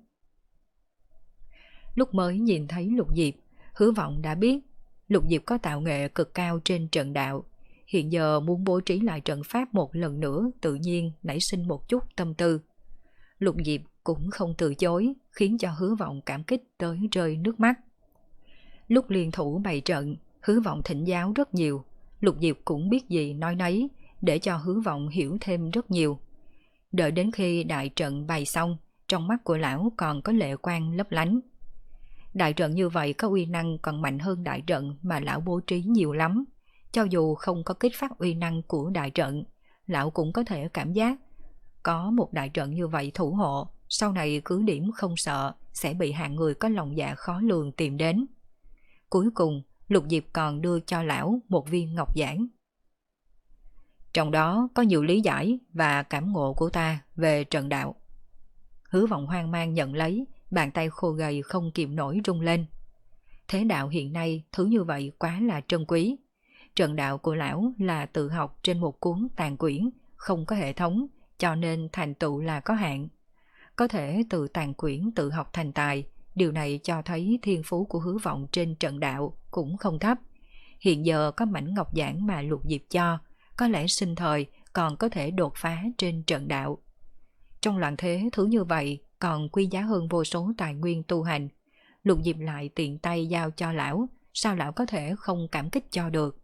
Lúc mới nhìn thấy Lục Diệp, Hứa Vọng đã biết Lục Diệp có tạo nghệ cực cao trên trận đạo. Hiện giờ muốn bố trí lại trận pháp một lần nữa tự nhiên nảy sinh một chút tâm tư. Lục Diệp cũng không từ chối, khiến cho Hứa Vọng cảm kích tới rơi nước mắt. Lúc liên thủ bày trận, Hứa Vọng thỉnh giáo rất nhiều. Lục Diệp cũng biết gì nói nấy, để cho Hứa Vọng hiểu thêm rất nhiều. Đợi đến khi đại trận bày xong, trong mắt của lão còn có lệ quang lấp lánh. Đại trận như vậy có uy năng còn mạnh hơn đại trận mà lão bố trí nhiều lắm. Cho dù không có kích phát uy năng của đại trận, lão cũng có thể cảm giác có một đại trận như vậy thủ hộ, sau này cứ điểm không sợ sẽ bị hạng người có lòng dạ khó lường tìm đến. Cuối cùng, Lục Diệp còn đưa cho lão một viên ngọc giản. Trong đó có nhiều lý giải và cảm ngộ của ta về trận đạo. Hứa Vọng hoang mang nhận lấy, bàn tay khô gầy không kìm nổi rung lên. Thế đạo hiện nay thứ như vậy quá là trân quý. Trận đạo của lão là tự học trên một cuốn tàn quyển, không có hệ thống, cho nên thành tựu là có hạn. Có thể từ tàn quyển tự học thành tài, điều này cho thấy thiên phú của Hứa Vọng trên trận đạo cũng không thấp. Hiện giờ có mảnh ngọc giản mà Lục Diệp cho, có lẽ sinh thời còn có thể đột phá trên trận đạo. Trong loạn thế thứ như vậy còn quý giá hơn vô số tài nguyên tu hành. Lục Diệp lại tiện tay giao cho lão, sao lão có thể không cảm kích cho được?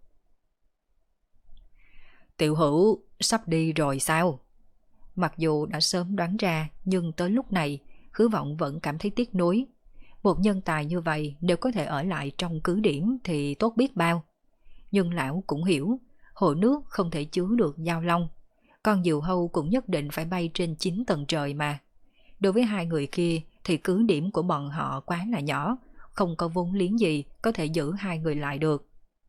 Tiểu Hữu sắp đi rồi sao? Mặc dù đã sớm đoán ra, nhưng tới lúc này Hứa Vọng vẫn cảm thấy tiếc nuối. Một nhân tài như vậy nếu có thể ở lại trong cứ điểm thì tốt biết bao. Nhưng lão cũng hiểu, hồ nước không thể chứa được giao long. Con diều hâu cũng nhất định phải bay trên chín tầng trời mà. Đối với hai người kia thì cứ điểm của bọn họ quá là nhỏ, không có vốn liếng gì có thể giữ hai người lại được.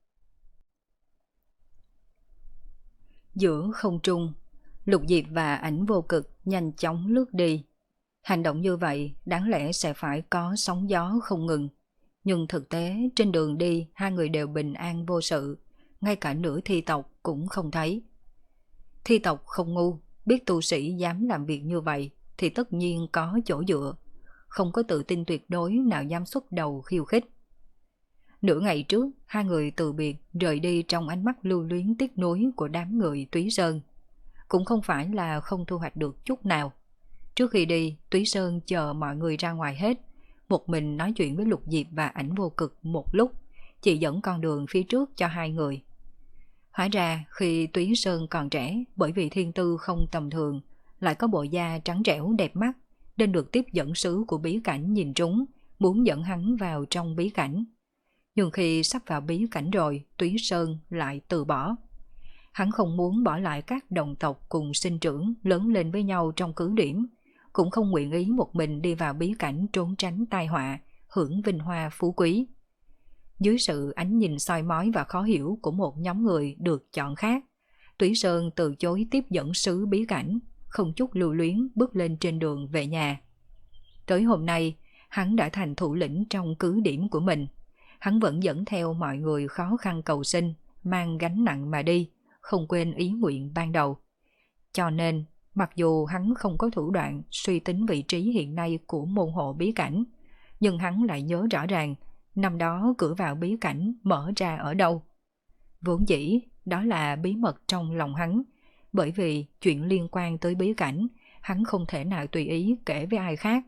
Giữa không trung, Lục Diệp và Ảnh Vô Cực nhanh chóng lướt đi. Hành động như vậy đáng lẽ sẽ phải có sóng gió không ngừng. Nhưng thực tế trên đường đi hai người đều bình an vô sự, ngay cả nửa thi tộc cũng không thấy. Thi tộc không ngu, biết tu sĩ dám làm việc như vậy thì tất nhiên có chỗ dựa, không có tự tin tuyệt đối nào dám xuất đầu khiêu khích. Nửa ngày trước, hai người từ biệt rời đi trong ánh mắt lưu luyến tiếc nuối của đám người Túy Sơn. Cũng không phải là không thu hoạch được chút nào. Trước khi đi, Túy Sơn chờ mọi người ra ngoài hết, một mình nói chuyện với Lục Diệp và Ảnh Vô Cực một lúc, chỉ dẫn con đường phía trước cho hai người. Hóa ra khi Túy Sơn còn trẻ, bởi vì thiên tư không tầm thường, lại có bộ da trắng trẻo đẹp mắt, nên được tiếp dẫn sứ của bí cảnh nhìn trúng, muốn dẫn hắn vào trong bí cảnh. Nhưng khi sắp vào bí cảnh rồi, Túy Sơn lại từ bỏ. Hắn không muốn bỏ lại các đồng tộc cùng sinh trưởng lớn lên với nhau trong cứ điểm, cũng không nguyện ý một mình đi vào bí cảnh trốn tránh tai họa, hưởng vinh hoa phú quý. Dưới sự ánh nhìn soi mói và khó hiểu của một nhóm người được chọn khác, Túy Sơn từ chối tiếp dẫn sứ bí cảnh, không chút lưu luyến bước lên trên đường về nhà. Tới hôm nay, hắn đã thành thủ lĩnh trong cứ điểm của mình. Hắn vẫn dẫn theo mọi người khó khăn cầu sinh, mang gánh nặng mà đi, không quên ý nguyện ban đầu. Cho nên, mặc dù hắn không có thủ đoạn suy tính vị trí hiện nay của môn hộ bí cảnh, nhưng hắn lại nhớ rõ ràng năm đó cửa vào bí cảnh mở ra ở đâu. Vốn dĩ, đó là bí mật trong lòng hắn, bởi vì chuyện liên quan tới bí cảnh, hắn không thể nào tùy ý kể với ai khác.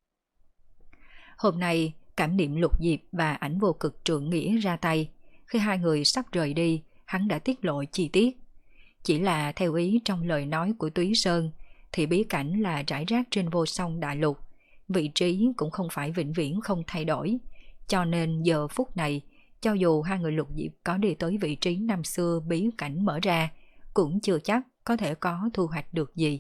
Hôm nay, cảm niệm Lục Diệp và Ảnh Vô Cực trượng nghĩa ra tay. Khi hai người sắp rời đi, hắn đã tiết lộ chi tiết. Chỉ là theo ý trong lời nói của Túy Sơn, thì bí cảnh là rải rác trên vô song đại lục. Vị trí cũng không phải vĩnh viễn không thay đổi. Cho nên giờ phút này, cho dù hai người Lục Diệp có đi tới vị trí năm xưa bí cảnh mở ra, cũng chưa chắc có thể có thu hoạch được gì.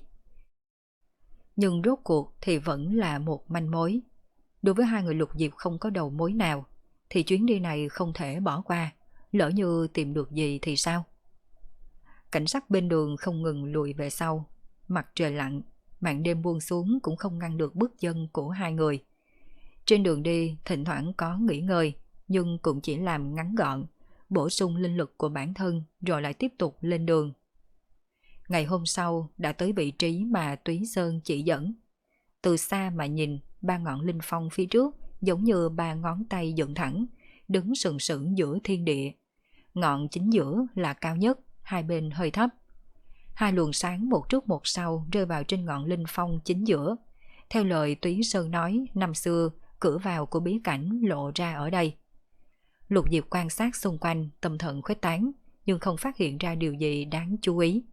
Nhưng rốt cuộc thì vẫn là một manh mối. Đối với hai người Lục Diệp không có đầu mối nào, thì chuyến đi này không thể bỏ qua, lỡ như tìm được gì thì sao? Cảnh sắc bên đường không ngừng lùi về sau, mặt trời lặn, màn đêm buông xuống cũng không ngăn được bước chân của hai người. Trên đường đi thỉnh thoảng có nghỉ ngơi, nhưng cũng chỉ làm ngắn gọn, bổ sung linh lực của bản thân rồi lại tiếp tục lên đường. Ngày hôm sau đã tới vị trí mà Túy Sơn chỉ dẫn. Từ xa mà nhìn, ba ngọn linh phong phía trước giống như ba ngón tay dựng thẳng, đứng sừng sững giữa thiên địa. Ngọn chính giữa là cao nhất, hai bên hơi thấp. Hai luồng sáng một trước một sau rơi vào trên ngọn linh phong chính giữa. Theo lời Túy Sơn nói, năm xưa cửa vào của bí cảnh lộ ra ở đây. Lục Diệp quan sát xung quanh, tâm thần khuếch tán, nhưng không phát hiện ra điều gì đáng chú ý.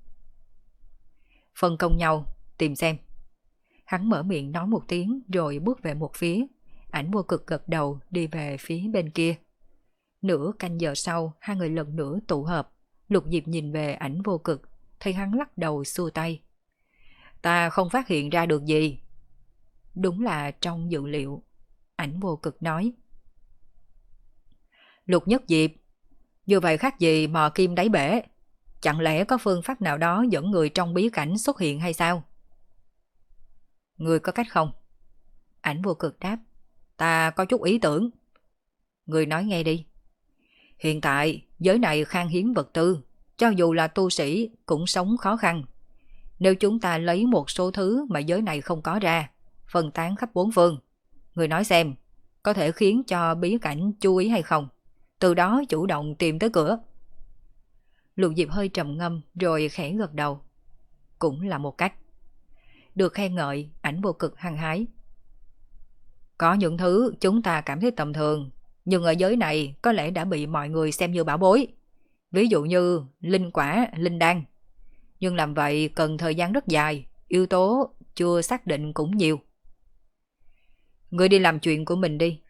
Phân công nhau, tìm xem. Hắn mở miệng nói một tiếng rồi bước về một phía. Ảnh Vô Cực gật đầu đi về phía bên kia. Nửa canh giờ sau, hai người lần nữa tụ hợp. Lục Diệp nhìn về Ảnh Vô Cực, thấy hắn lắc đầu xua tay. Ta không phát hiện ra được gì. Đúng là trong dự liệu. Ảnh Vô Cực nói. Lục Nhất Diệp, như vậy khác gì mò kim đáy bể. Chẳng lẽ có phương pháp nào đó dẫn người trong bí cảnh xuất hiện hay sao? Người có cách không? Ảnh Vô Cực đáp. Ta có chút ý tưởng. Người nói nghe đi. Hiện tại giới này khan hiếm vật tư, cho dù là tu sĩ cũng sống khó khăn. Nếu chúng ta lấy một số thứ mà giới này không có ra, phân tán khắp bốn phương, người nói xem, có thể khiến cho bí cảnh chú ý hay không? Từ đó chủ động tìm tới cửa. Lục Diệp hơi trầm ngâm rồi khẽ gật đầu. Cũng là một cách. Được khen ngợi, Ảnh Vô Cực hăng hái. Có những thứ chúng ta cảm thấy tầm thường, nhưng ở giới này có lẽ đã bị mọi người xem như bảo bối. Ví dụ như linh quả, linh đan. Nhưng làm vậy cần thời gian rất dài, yếu tố chưa xác định cũng nhiều. Ngươi đi làm chuyện của mình đi.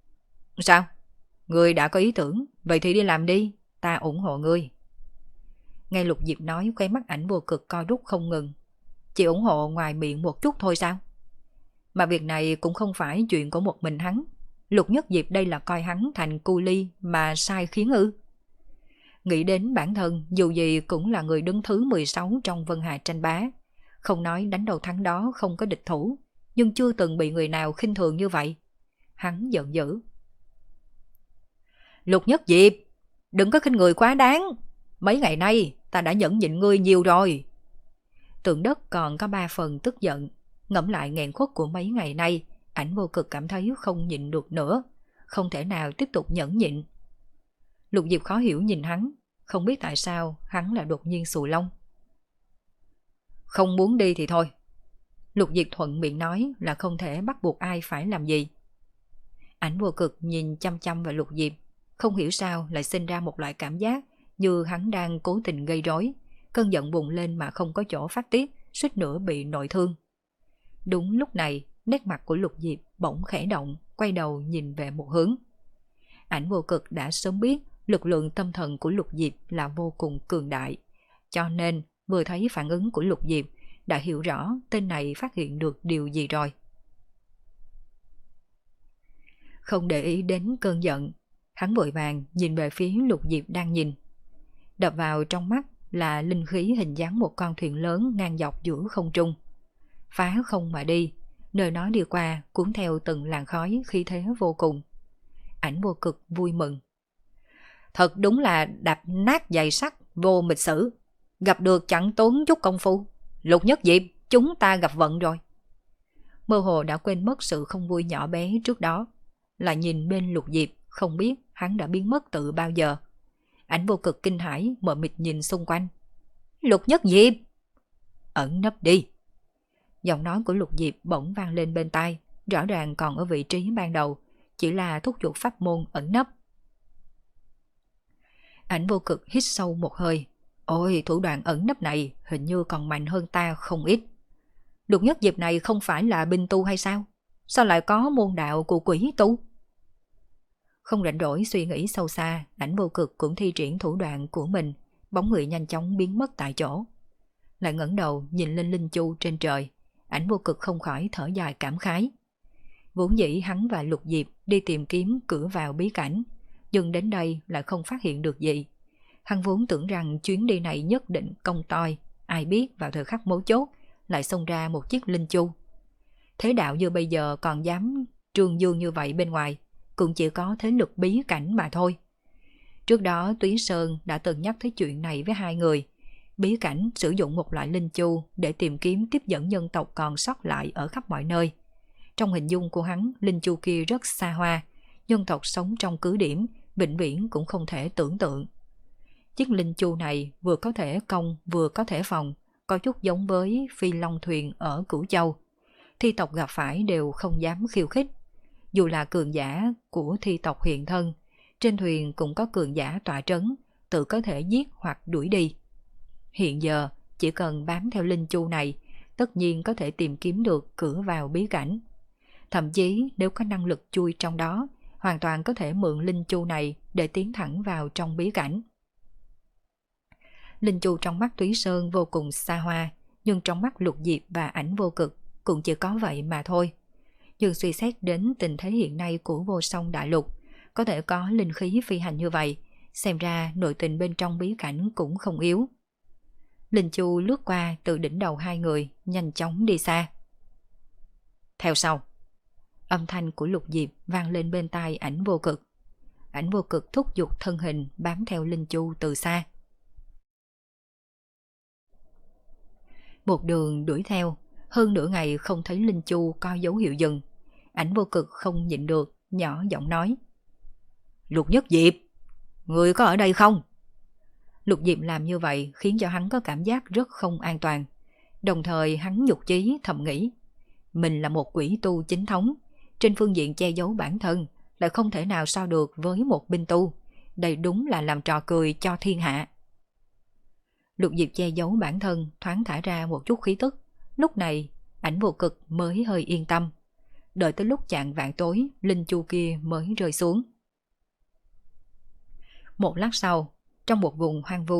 Sao? Ngươi đã có ý tưởng, vậy thì đi làm đi, ta ủng hộ ngươi. Nghe Lục Diệp nói, khóe mắt Ảnh Vô Cực co rút không ngừng. Chỉ ủng hộ ngoài miệng một chút thôi sao? Mà việc này cũng không phải chuyện của một mình hắn. Lục Nhất Diệp đây là coi hắn thành cu ly mà sai khiến ư? Nghĩ đến bản thân, dù gì cũng là người đứng thứ mười sáu trong Vân Hà tranh bá. Không nói đánh đầu thắng đó không có địch thủ, nhưng chưa từng bị người nào khinh thường như vậy. Hắn giận dữ. Lục Nhất Diệp, đừng có khinh người quá đáng. Mấy ngày nay ta đã nhẫn nhịn ngươi nhiều rồi. Tượng Đất còn có ba phần tức giận. Ngẫm lại nghẹn khuất của mấy ngày nay, Ảnh Vô Cực cảm thấy không nhịn được nữa, không thể nào tiếp tục nhẫn nhịn. Lục Diệp khó hiểu nhìn hắn, không biết tại sao hắn lại đột nhiên xù lông. Không muốn đi thì thôi. Lục Diệp thuận miệng nói là không thể bắt buộc ai phải làm gì. Ảnh Vô Cực nhìn chăm chăm vào Lục Diệp, không hiểu sao lại sinh ra một loại cảm giác như hắn đang cố tình gây rối, cơn giận bùng lên mà không có chỗ phát tiết, suýt nữa bị nội thương. Đúng lúc này, nét mặt của Lục Diệp bỗng khẽ động, quay đầu nhìn về một hướng. Ảnh Vô Cực đã sớm biết lực lượng tâm thần của Lục Diệp là vô cùng cường đại, cho nên vừa thấy phản ứng của Lục Diệp đã hiểu rõ tên này phát hiện được điều gì rồi. Không để ý đến cơn giận, hắn vội vàng nhìn về phía Lục Diệp đang nhìn. Đập vào trong mắt là linh khí hình dáng một con thuyền lớn ngang dọc giữa không trung. Phá không mà đi, nơi nó đi qua cuốn theo từng làn khói khí thế vô cùng. Ảnh Vô Cực vui mừng. Thật đúng là đạp nát giày sắt vô mịch sử, gặp được chẳng tốn chút công phu. Lục Nhất Diệp, chúng ta gặp vận rồi. Mơ hồ đã quên mất sự không vui nhỏ bé trước đó, lại nhìn bên Lục Diệp, không biết hắn đã biến mất từ bao giờ. Ảnh Vô Cực kinh hãi mờ mịt nhìn xung quanh. Lục Nhất Diệp, ẩn nấp đi. Giọng nói của Lục Diệp bỗng vang lên bên tai, rõ ràng còn ở vị trí ban đầu, chỉ là thúc giục pháp môn ẩn nấp. Ảnh Vô Cực hít sâu một hơi. Ôi, thủ đoạn ẩn nấp này hình như còn mạnh hơn ta không ít. Lục Nhất Diệp này không phải là binh tu hay sao? Sao lại có môn đạo của quỷ tu? Không rảnh rỗi suy nghĩ sâu xa, Ảnh Vô Cực cũng thi triển thủ đoạn của mình, bóng người nhanh chóng biến mất tại chỗ. Lại ngẩng đầu nhìn lên linh chu trên trời, Ảnh Vô Cực không khỏi thở dài cảm khái. Vốn dĩ hắn và Lục Diệp đi tìm kiếm cửa vào bí cảnh, nhưng đến đây lại không phát hiện được gì. Hắn vốn tưởng rằng chuyến đi này nhất định công toi, ai biết vào thời khắc mấu chốt lại xông ra một chiếc linh chu. Thế đạo như bây giờ còn dám trương dương như vậy bên ngoài, cũng chỉ có thế lực bí cảnh mà thôi. Trước đó Túy Sơn đã từng nhắc tới chuyện này với hai người. Bí cảnh sử dụng một loại linh chu để tìm kiếm tiếp dẫn nhân tộc còn sót lại ở khắp mọi nơi. Trong hình dung của hắn, linh chu kia rất xa hoa, nhân tộc sống trong cứ điểm, vĩnh viễn cũng không thể tưởng tượng. Chiếc linh chu này vừa có thể công vừa có thể phòng, có chút giống với phi long thuyền ở Cửu Châu. Thi tộc gặp phải đều không dám khiêu khích. Dù là cường giả của thi tộc hiện thân, trên thuyền cũng có cường giả tọa trấn, tự có thể giết hoặc đuổi đi. Hiện giờ, chỉ cần bám theo linh chu này, tất nhiên có thể tìm kiếm được cửa vào bí cảnh. Thậm chí nếu có năng lực chui trong đó, hoàn toàn có thể mượn linh chu này để tiến thẳng vào trong bí cảnh. Linh chu trong mắt Túy Sơn vô cùng xa hoa, nhưng trong mắt Lục Diệp và Ảnh Vô Cực cũng chỉ có vậy mà thôi. Nhưng suy xét đến tình thế hiện nay của Vô Song Đại Lục, có thể có linh khí phi hành như vậy, xem ra nội tình bên trong bí cảnh cũng không yếu. Linh chu lướt qua từ đỉnh đầu hai người, nhanh chóng đi xa. Theo sau, âm thanh của Lục Diệp vang lên bên tai Ảnh Vô Cực. Ảnh Vô Cực thúc giục thân hình bám theo linh chu từ xa. Một đường đuổi theo, hơn nửa ngày không thấy linh chu có dấu hiệu dừng. Ảnh Vô Cực không nhịn được, nhỏ giọng nói. Lục Nhất Diệp, người có ở đây không? Lục Diệp làm như vậy khiến cho hắn có cảm giác rất không an toàn. Đồng thời hắn nhục chí thầm nghĩ. Mình là một quỷ tu chính thống, trên phương diện che giấu bản thân lại không thể nào so được với một binh tu. Đây đúng là làm trò cười cho thiên hạ. Lục Diệp che giấu bản thân, thoáng thả ra một chút khí tức. Lúc này, Ảnh Vô Cực mới hơi yên tâm. Đợi tới lúc chạng vạng tối, linh chu kia mới rơi xuống. Một lát sau, trong một vùng hoang vu,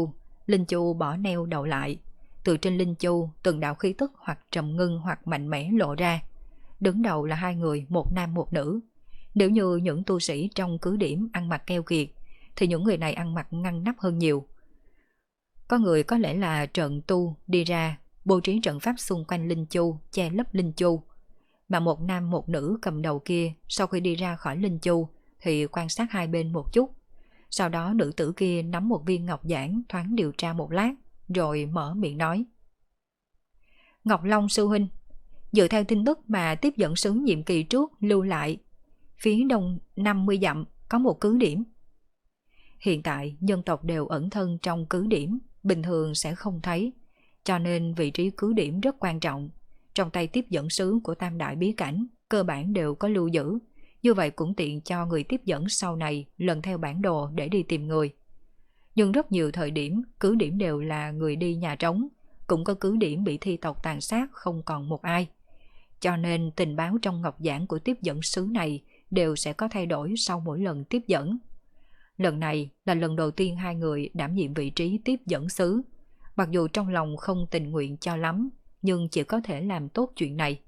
Linh Chu bỏ neo đầu lại. Từ trên Linh Chu, từng đạo khí tức hoặc trầm ngưng hoặc mạnh mẽ lộ ra. Đứng đầu là hai người, một nam một nữ. Nếu như những tu sĩ trong cứ điểm ăn mặc keo kiệt, thì những người này ăn mặc ngăn nắp hơn nhiều. Có người có lẽ là trận tu đi ra, bố trí trận pháp xung quanh Linh Chu, che lấp Linh Chu. Mà một nam một nữ cầm đầu kia, sau khi đi ra khỏi Linh Chu, thì quan sát hai bên một chút. Sau đó nữ tử kia nắm một viên ngọc giản thoáng điều tra một lát, rồi mở miệng nói. Ngọc Long sư huynh, dựa theo tin tức mà tiếp dẫn sứ nhiệm kỳ trước lưu lại, phía đông năm mươi dặm có một cứ điểm. Hiện tại nhân tộc đều ẩn thân trong cứ điểm, bình thường sẽ không thấy, cho nên vị trí cứ điểm rất quan trọng. Trong tay tiếp dẫn sứ của Tam Đại Bí Cảnh cơ bản đều có lưu giữ, như vậy cũng tiện cho người tiếp dẫn sau này lần theo bản đồ để đi tìm người. Nhưng rất nhiều thời điểm cứ điểm đều là người đi nhà trống, cũng có cứ điểm bị thi tộc tàn sát không còn một ai. Cho nên tình báo trong ngọc giản của tiếp dẫn sứ này đều sẽ có thay đổi sau mỗi lần tiếp dẫn. Lần này là lần đầu tiên hai người đảm nhiệm vị trí tiếp dẫn sứ. Mặc dù trong lòng không tình nguyện cho lắm, nhưng chỉ có thể làm tốt chuyện này.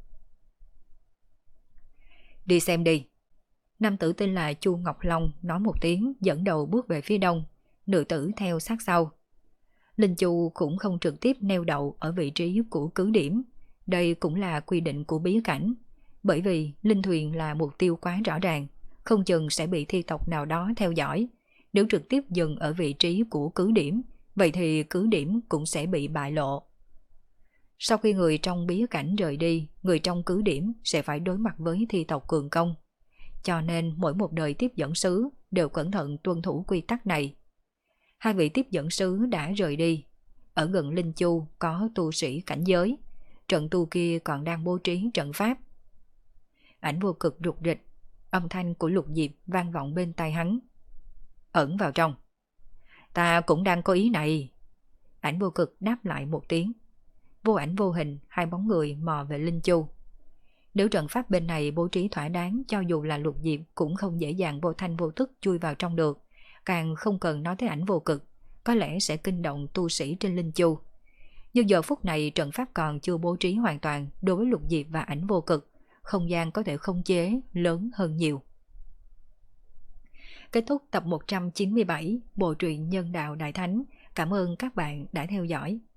Đi xem đi. Nam tử tên là Chu Ngọc Long nói một tiếng, dẫn đầu bước về phía đông, nữ tử theo sát sau. Linh Chu cũng không trực tiếp neo đậu ở vị trí của cứ điểm. Đây cũng là quy định của bí cảnh, bởi vì linh thuyền là mục tiêu quá rõ ràng, không chừng sẽ bị thi tộc nào đó theo dõi. Nếu trực tiếp dừng ở vị trí của cứ điểm, vậy thì cứ điểm cũng sẽ bị bại lộ. Sau khi người trong bí cảnh rời đi, người trong cứ điểm sẽ phải đối mặt với thi tộc cường công. Cho nên mỗi một đời tiếp dẫn sứ đều cẩn thận tuân thủ quy tắc này. Hai vị tiếp dẫn sứ đã rời đi. Ở gần Linh Chu có tu sĩ cảnh giới, trận tu kia còn đang bố trí trận pháp. Ảnh Vô Cực rụt rịch, âm thanh của Lục Diệp vang vọng bên tai hắn. Ẩn vào trong. Ta cũng đang có ý này. Ảnh Vô Cực đáp lại một tiếng. Vô ảnh vô hình, hai bóng người mò về Linh Chu. Nếu trận pháp bên này bố trí thỏa đáng, cho dù là Lục Diệp cũng không dễ dàng vô thanh vô tức chui vào trong được. Càng không cần nói tới Ảnh Vô Cực, có lẽ sẽ kinh động tu sĩ trên Linh Chu. Nhưng giờ phút này trận pháp còn chưa bố trí hoàn toàn, đối với Lục Diệp và Ảnh Vô Cực, không gian có thể khống chế lớn hơn nhiều. Kết thúc tập một trăm chín mươi bảy Bộ truyện Nhân Đạo Đại Thánh. Cảm ơn các bạn đã theo dõi.